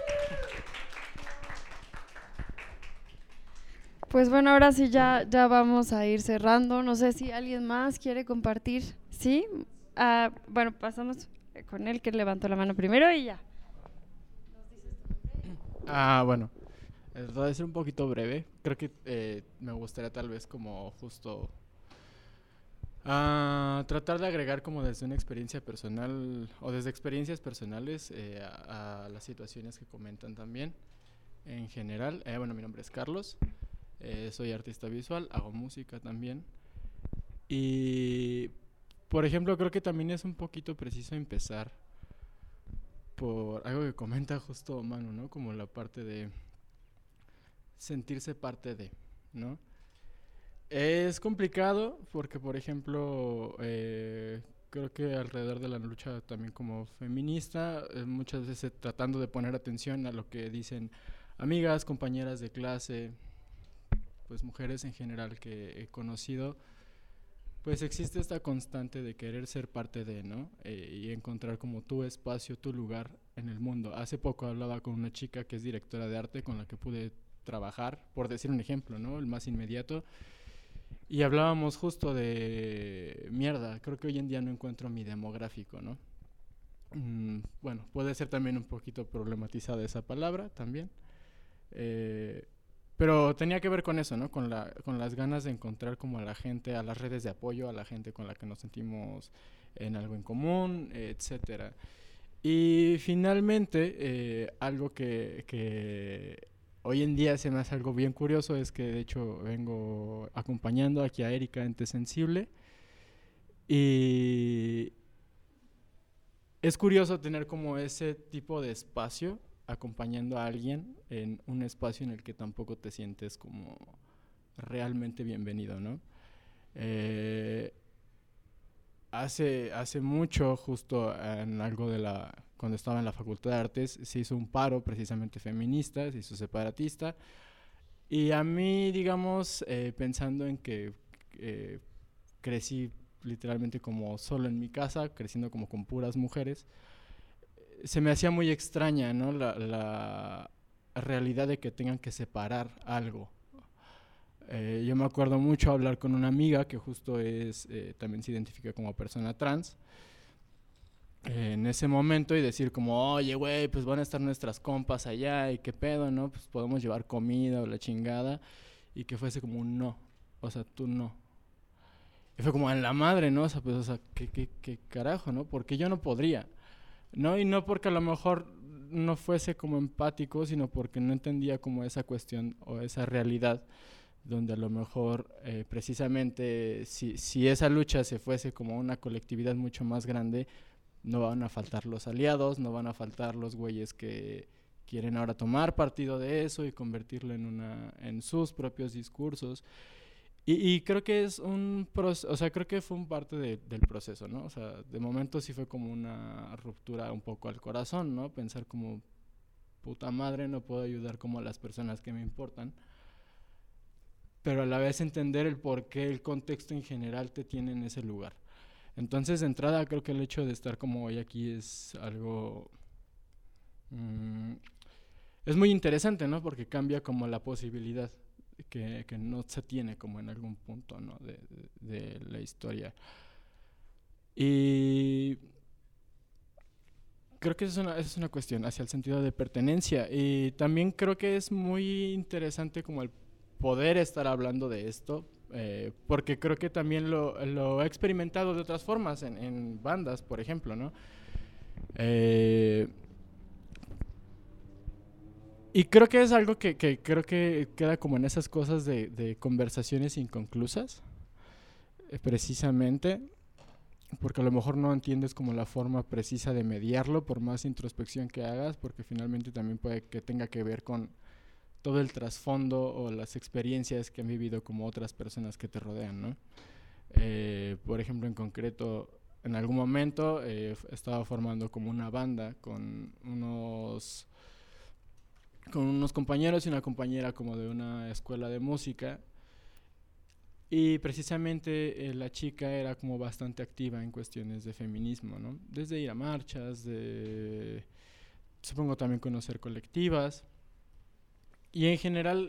Pues bueno, ahora sí ya vamos a ir cerrando. No sé si alguien más quiere compartir. ¿Sí? Bueno, pasamos con él que levantó la mano primero y ya. Bueno, voy a ser un poquito breve. Creo que me gustaría tal vez como justo tratar de agregar como desde una experiencia personal o desde experiencias personales a las situaciones que comentan también en general. Bueno, mi nombre es Carlos. Soy artista visual, hago música también. Y, por ejemplo, creo que también es un poquito preciso empezar por algo que comenta justo Manu, ¿no? Como la parte de sentirse parte de, ¿no? Es complicado porque, por ejemplo, creo que alrededor de la lucha también como feminista, muchas veces tratando de poner atención a lo que dicen amigas, compañeras de clase, pues mujeres en general que he conocido, pues existe esta constante de querer ser parte de, ¿no? Y encontrar como tu espacio, tu lugar en el mundo. Hace poco hablaba con una chica que es directora de arte con la que pude trabajar, por decir un ejemplo, ¿no? El más inmediato. Y hablábamos justo de mierda, creo que hoy en día no encuentro mi demográfico, ¿no? Bueno, puede ser también un poquito problematizada esa palabra también. Pero tenía que ver con eso, ¿no? Con las ganas de encontrar como a la gente, a las redes de apoyo, a la gente con la que nos sentimos en algo en común, etcétera. Y finalmente, algo que hoy en día se me hace algo bien curioso es que de hecho vengo acompañando aquí a Erika en Te Sensible. Y es curioso tener como ese tipo de espacio acompañando a alguien en un espacio en el que tampoco te sientes como realmente bienvenido, ¿no? Hace mucho, justo en algo cuando estaba en la Facultad de Artes, se hizo un paro precisamente feminista, se hizo separatista, y a mí, digamos, pensando en que crecí literalmente como solo en mi casa, creciendo como con puras mujeres, se me hacía muy extraña, ¿no? La realidad de que tengan que separar algo. Yo me acuerdo mucho hablar con una amiga que justo también se identifica como persona trans, en ese momento, y decir como, oye, güey, pues van a estar nuestras compas allá, y qué pedo, ¿no? Pues podemos llevar comida o la chingada, y que fuese como un no, o sea, tú no. Y fue como en la madre, ¿no? O sea, pues, o sea, ¿qué carajo, ¿no? Porque yo no podría. ¿No? Y no porque a lo mejor no fuese como empático, sino porque no entendía como esa cuestión o esa realidad donde a lo mejor precisamente si esa lucha se fuese como una colectividad mucho más grande, no van a faltar los aliados, no van a faltar los güeyes que quieren ahora tomar partido de eso y convertirlo en sus propios discursos. Y creo que es un proceso, o sea, creo que fue un parte del proceso, ¿no? O sea, de momento sí fue como una ruptura un poco al corazón, ¿no? Pensar como, puta madre, no puedo ayudar como a las personas que me importan. Pero a la vez entender el por qué el contexto en general te tiene en ese lugar. Entonces, de entrada, creo que el hecho de estar como hoy aquí es algo... es muy interesante, ¿no? Porque cambia como la posibilidad que no se tiene como en algún punto, ¿no? de la historia. Y creo que esa es una cuestión hacia el sentido de pertenencia. Y también creo que es muy interesante como el poder estar hablando de esto, porque creo que también lo he experimentado de otras formas en bandas, por ejemplo, ¿no? Y creo que es algo que creo que queda como en esas cosas de conversaciones inconclusas, precisamente, porque a lo mejor no entiendes como la forma precisa de mediarlo, por más introspección que hagas, porque finalmente también puede que tenga que ver con todo el trasfondo o las experiencias que han vivido como otras personas que te rodean, ¿no? Por ejemplo, en concreto, en algún momento estaba formando como una banda con unos compañeros y una compañera como de una escuela de música, Y precisamente la chica era como bastante activa en cuestiones de feminismo, ¿no? Desde ir a marchas, supongo también conocer colectivas. Y en general,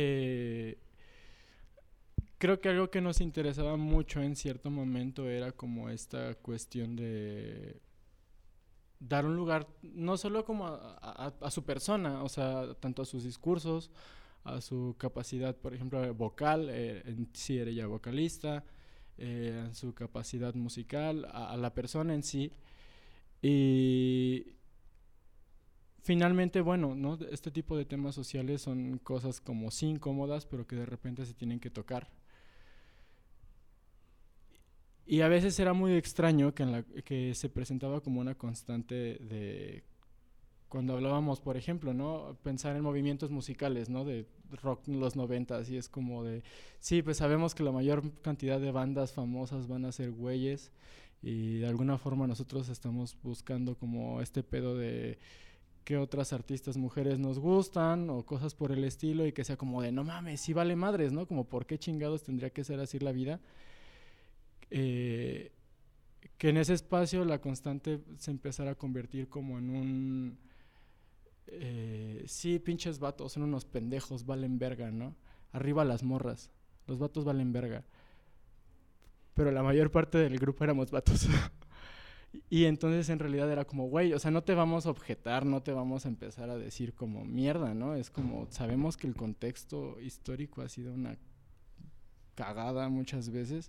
creo que algo que nos interesaba mucho en cierto momento era como esta cuestión de dar un lugar, no solo como a su persona, o sea, tanto a sus discursos, a su capacidad, por ejemplo, vocal, en sí era ella vocalista, a su capacidad musical, a la persona en sí. Y finalmente, bueno, ¿no? Este tipo de temas sociales son cosas como sí incómodas, pero que de repente se tienen que tocar. Y a veces era muy extraño que se presentaba como una constante de cuando hablábamos, por ejemplo, ¿no? Pensar en movimientos musicales, ¿no? De rock en los 90s, y es como de, sí, pues sabemos que la mayor cantidad de bandas famosas van a ser güeyes, y de alguna forma nosotros estamos buscando como este pedo de qué otras artistas mujeres nos gustan, o cosas por el estilo, y que sea como de, no mames, sí vale madres, ¿no? Como, ¿por qué chingados tendría que ser así la vida? Que en ese espacio la constante se empezara a convertir como en un sí, pinches vatos, son unos pendejos, valen verga, ¿no? Arriba las morras, los vatos valen verga. Pero la mayor parte del grupo éramos vatos. Y entonces en realidad era como, güey, o sea, no te vamos a objetar, no te vamos a empezar a decir como mierda, ¿no? Es como, sabemos que el contexto histórico ha sido una cagada muchas veces,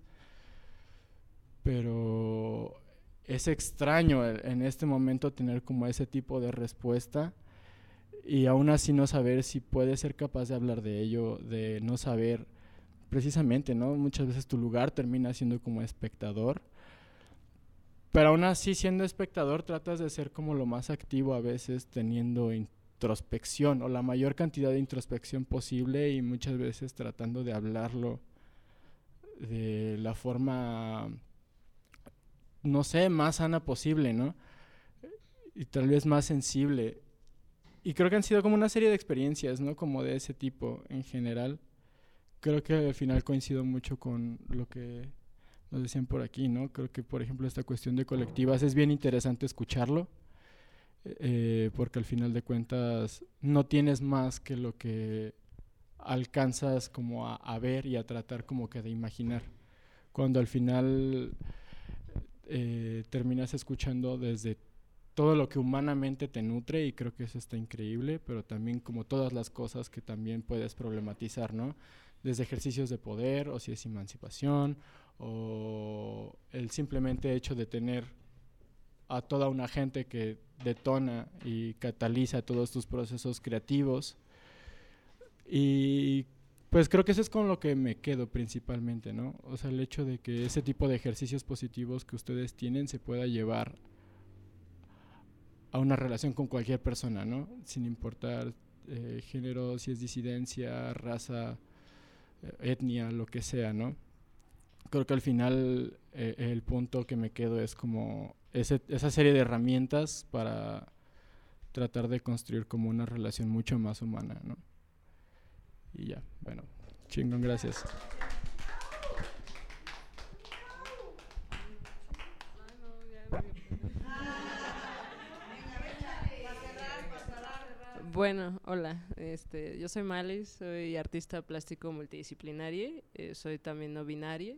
pero es extraño en este momento tener como ese tipo de respuesta, y aún así no saber si puedes ser capaz de hablar de ello, de no saber precisamente, ¿no? Muchas veces tu lugar termina siendo como espectador, pero aún así siendo espectador tratas de ser como lo más activo a veces, teniendo introspección o la mayor cantidad de introspección posible, y muchas veces tratando de hablarlo de la forma, no sé, más sana posible, ¿no? Y tal vez más sensible. Y creo que han sido como una serie de experiencias, ¿no? Como de ese tipo en general. Creo que al final coincido mucho con lo que nos decían por aquí, ¿no? Creo que, por ejemplo, esta cuestión de colectivas es bien interesante escucharlo, porque al final de cuentas no tienes más que lo que alcanzas como a ver y a tratar como que de imaginar. Cuando al final terminas escuchando desde todo lo que humanamente te nutre, y creo que eso está increíble, pero también como todas las cosas que también puedes problematizar, ¿no? Desde ejercicios de poder, o si es emancipación, o el simplemente hecho de tener a toda una gente que detona y cataliza todos tus procesos creativos. Y pues creo que eso es con lo que me quedo principalmente, ¿no? O sea, el hecho de que ese tipo de ejercicios positivos que ustedes tienen se pueda llevar a una relación con cualquier persona, ¿no? Sin importar género, si es disidencia, raza, etnia, lo que sea, ¿no? Creo que al final el punto que me quedo es como esa serie de herramientas para tratar de construir como una relación mucho más humana, ¿no? Y ya, bueno, chingón, gracias. Bueno, hola, yo soy Mali, soy artista plástico multidisciplinario, soy también no binaria.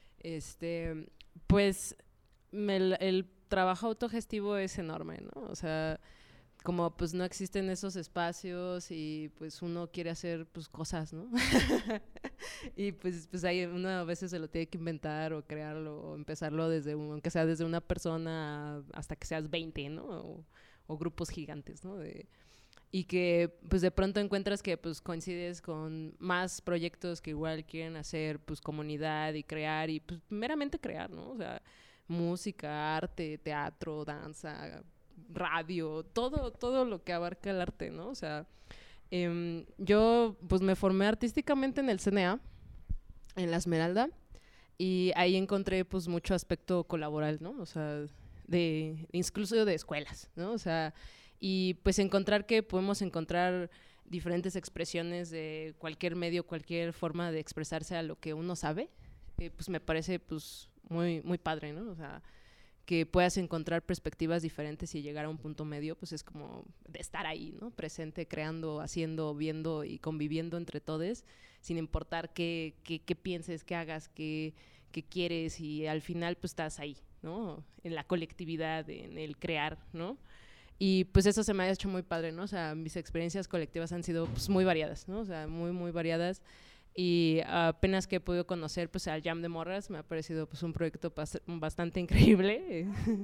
Pues el trabajo autogestivo es enorme, ¿no? O sea, como pues no existen esos espacios y pues uno quiere hacer pues cosas, ¿no? Y pues ahí uno a veces se lo tiene que inventar o crearlo o empezarlo desde aunque sea desde una persona hasta que seas 20, ¿no? O grupos gigantes, ¿no? Y que pues de pronto encuentras que pues coincides con más proyectos que igual quieren hacer pues comunidad y crear y pues meramente crear, ¿no? O sea, música, arte, teatro, danza, radio, todo lo que abarca el arte, ¿no? O sea, yo pues me formé artísticamente en el CNA, en La Esmeralda, y ahí encontré pues mucho aspecto colaboral, ¿no? O sea, incluso de escuelas, ¿no? O sea, y pues encontrar que podemos encontrar diferentes expresiones de cualquier medio, cualquier forma de expresarse a lo que uno sabe, pues me parece pues muy, muy padre, ¿no? O sea, que puedas encontrar perspectivas diferentes y llegar a un punto medio, pues es como de estar ahí, ¿no? Presente, creando, haciendo, viendo y conviviendo entre todos, sin importar qué pienses, qué hagas, qué quieres, y al final pues estás ahí, ¿no? En la colectividad, en el crear, ¿no? Y pues eso se me ha hecho muy padre, ¿no? O sea, mis experiencias colectivas han sido pues muy variadas, ¿no? O sea, muy, muy variadas. Y apenas que he podido conocer pues al Jam de Morras, me ha parecido pues un proyecto bastante increíble.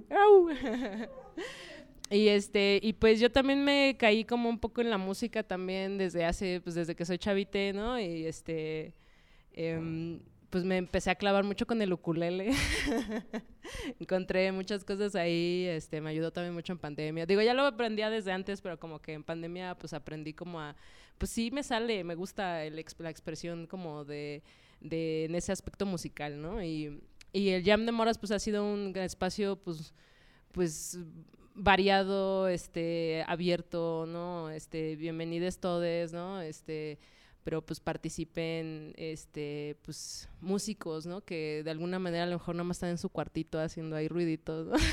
Y pues yo también me caí como un poco en la música también desde que soy chavite, ¿no? Y pues me empecé a clavar mucho con el ukulele. Encontré muchas cosas ahí, me ayudó también mucho en pandemia. Digo, ya lo aprendía desde antes, pero como que en pandemia pues aprendí como pues sí me gusta la expresión como en ese aspecto musical, ¿no? Y el Jam de Moras pues ha sido un espacio pues variado, abierto, ¿no? Bienvenidos todes, ¿no? Pero pues participen pues músicos, ¿no? Que de alguna manera a lo mejor nomás están en su cuartito haciendo ahí ruiditos, ¿no?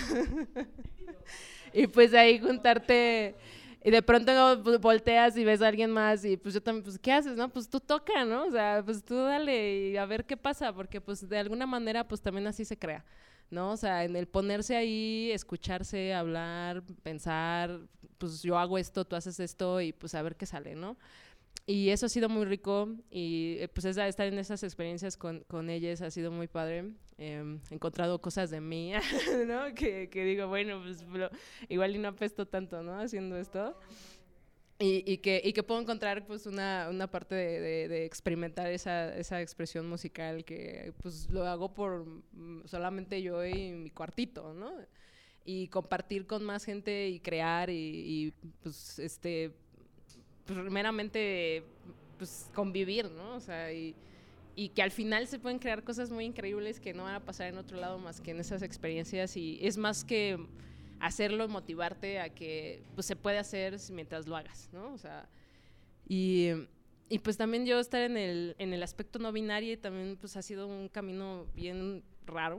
Y pues ahí juntarte, y de pronto pues, volteas y ves a alguien más, y pues yo también, pues ¿qué haces, no? Pues tú toca, ¿no? O sea, pues tú dale y a ver qué pasa, porque pues de alguna manera pues también así se crea, ¿no? O sea, en el ponerse ahí, escucharse, hablar, pensar, pues yo hago esto, tú haces esto, y pues a ver qué sale, ¿no? Y eso ha sido muy rico, y pues estar en esas experiencias con ellas ha sido muy padre. He encontrado cosas de mí, ¿no? Que digo, bueno, pues igual y no apesto tanto, ¿no? Haciendo esto. Y que puedo encontrar pues una parte de experimentar esa expresión musical que pues lo hago por solamente yo y mi cuartito, ¿no? Y compartir con más gente y crear y pues pues meramente pues convivir, ¿no? O sea, y que al final se pueden crear cosas muy increíbles que no van a pasar en otro lado más que en esas experiencias, y es más que hacerlo, motivarte a que pues se puede hacer mientras lo hagas, ¿no? O sea, y pues también yo estar en el aspecto no binario también pues ha sido un camino bien raro.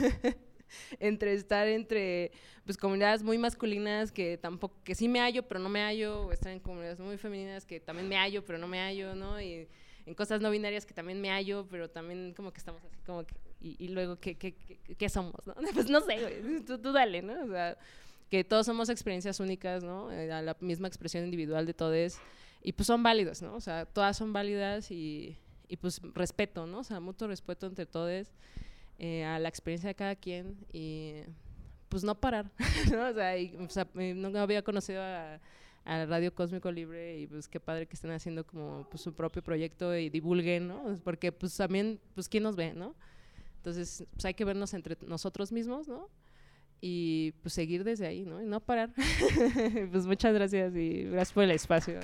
entre pues comunidades muy masculinas que sí me hallo pero no me hallo, o estar en comunidades muy femeninas que también me hallo pero no me hallo, ¿no? Y en cosas no binarias que también me hallo pero también como que estamos así como que y luego ¿qué somos, no? Pues no sé, güey, tú dale, ¿no? O sea, que todos somos experiencias únicas, ¿no? A la misma expresión individual de todos, y pues son válidas, ¿no? O sea, todas son válidas, y pues respeto, ¿no? O sea, mutuo respeto entre todos, a la experiencia de cada quien, y pues no parar, ¿no? O sea, no había conocido a Radio Cósmico Libre, y pues qué padre que estén haciendo como pues su propio proyecto y divulguen, ¿no? Porque pues también, pues quién nos ve, ¿no? Entonces, pues hay que vernos entre nosotros mismos, ¿no? Y pues seguir desde ahí, ¿no? Y no parar. Pues muchas gracias, y gracias por el espacio.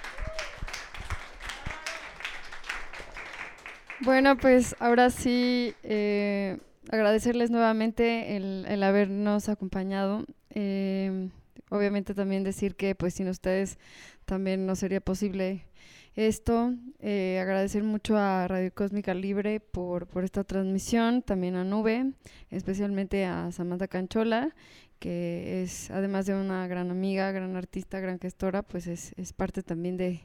Bueno, pues ahora sí, agradecerles nuevamente el habernos acompañado. Obviamente también decir que pues sin ustedes también no sería posible esto. Agradecer mucho a Radio Cósmica Libre por esta transmisión, también a Nube, especialmente a Samantha Canchola, que es, además de una gran amiga, gran artista, gran gestora, pues es parte también de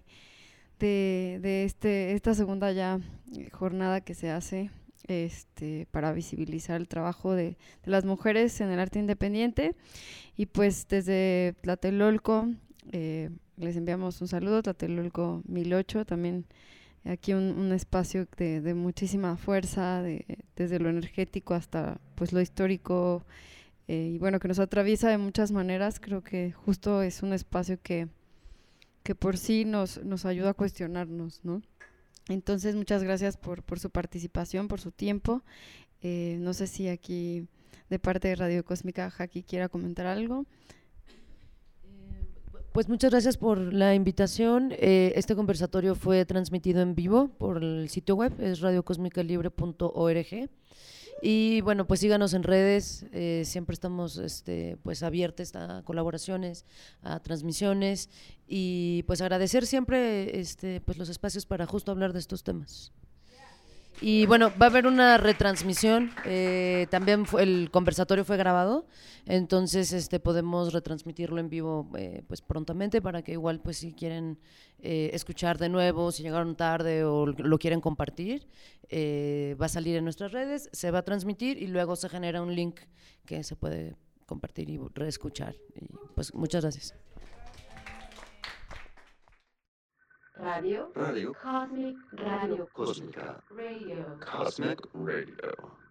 esta segunda ya jornada que se hace para visibilizar el trabajo de las mujeres en el arte independiente. Y pues desde Tlatelolco les enviamos un saludo, Tlatelolco 1008, también aquí un espacio de muchísima fuerza, desde lo energético hasta pues lo histórico, y bueno, que nos atraviesa de muchas maneras. Creo que justo es un espacio que por sí nos ayuda a cuestionarnos, ¿no? Entonces, muchas gracias por su participación, por su tiempo. No sé si aquí, de parte de Radio Cósmica, Jackie quiera comentar algo. Pues muchas gracias por la invitación. Este conversatorio fue transmitido en vivo por el sitio web, es radiocosmicalibre.org. Y bueno, pues síganos en redes, siempre estamos pues abiertos a colaboraciones, a transmisiones y pues agradecer siempre pues los espacios para justo hablar de estos temas. Y bueno, va a haber una retransmisión, también el conversatorio fue grabado, entonces podemos retransmitirlo en vivo pues prontamente para que igual pues si quieren escuchar de nuevo, si llegaron tarde o lo quieren compartir, va a salir en nuestras redes, se va a transmitir y luego se genera un link que se puede compartir y reescuchar. Y pues muchas gracias. Radio. Cosmic Radio. Cósmica. Radio. Cosmic Radio.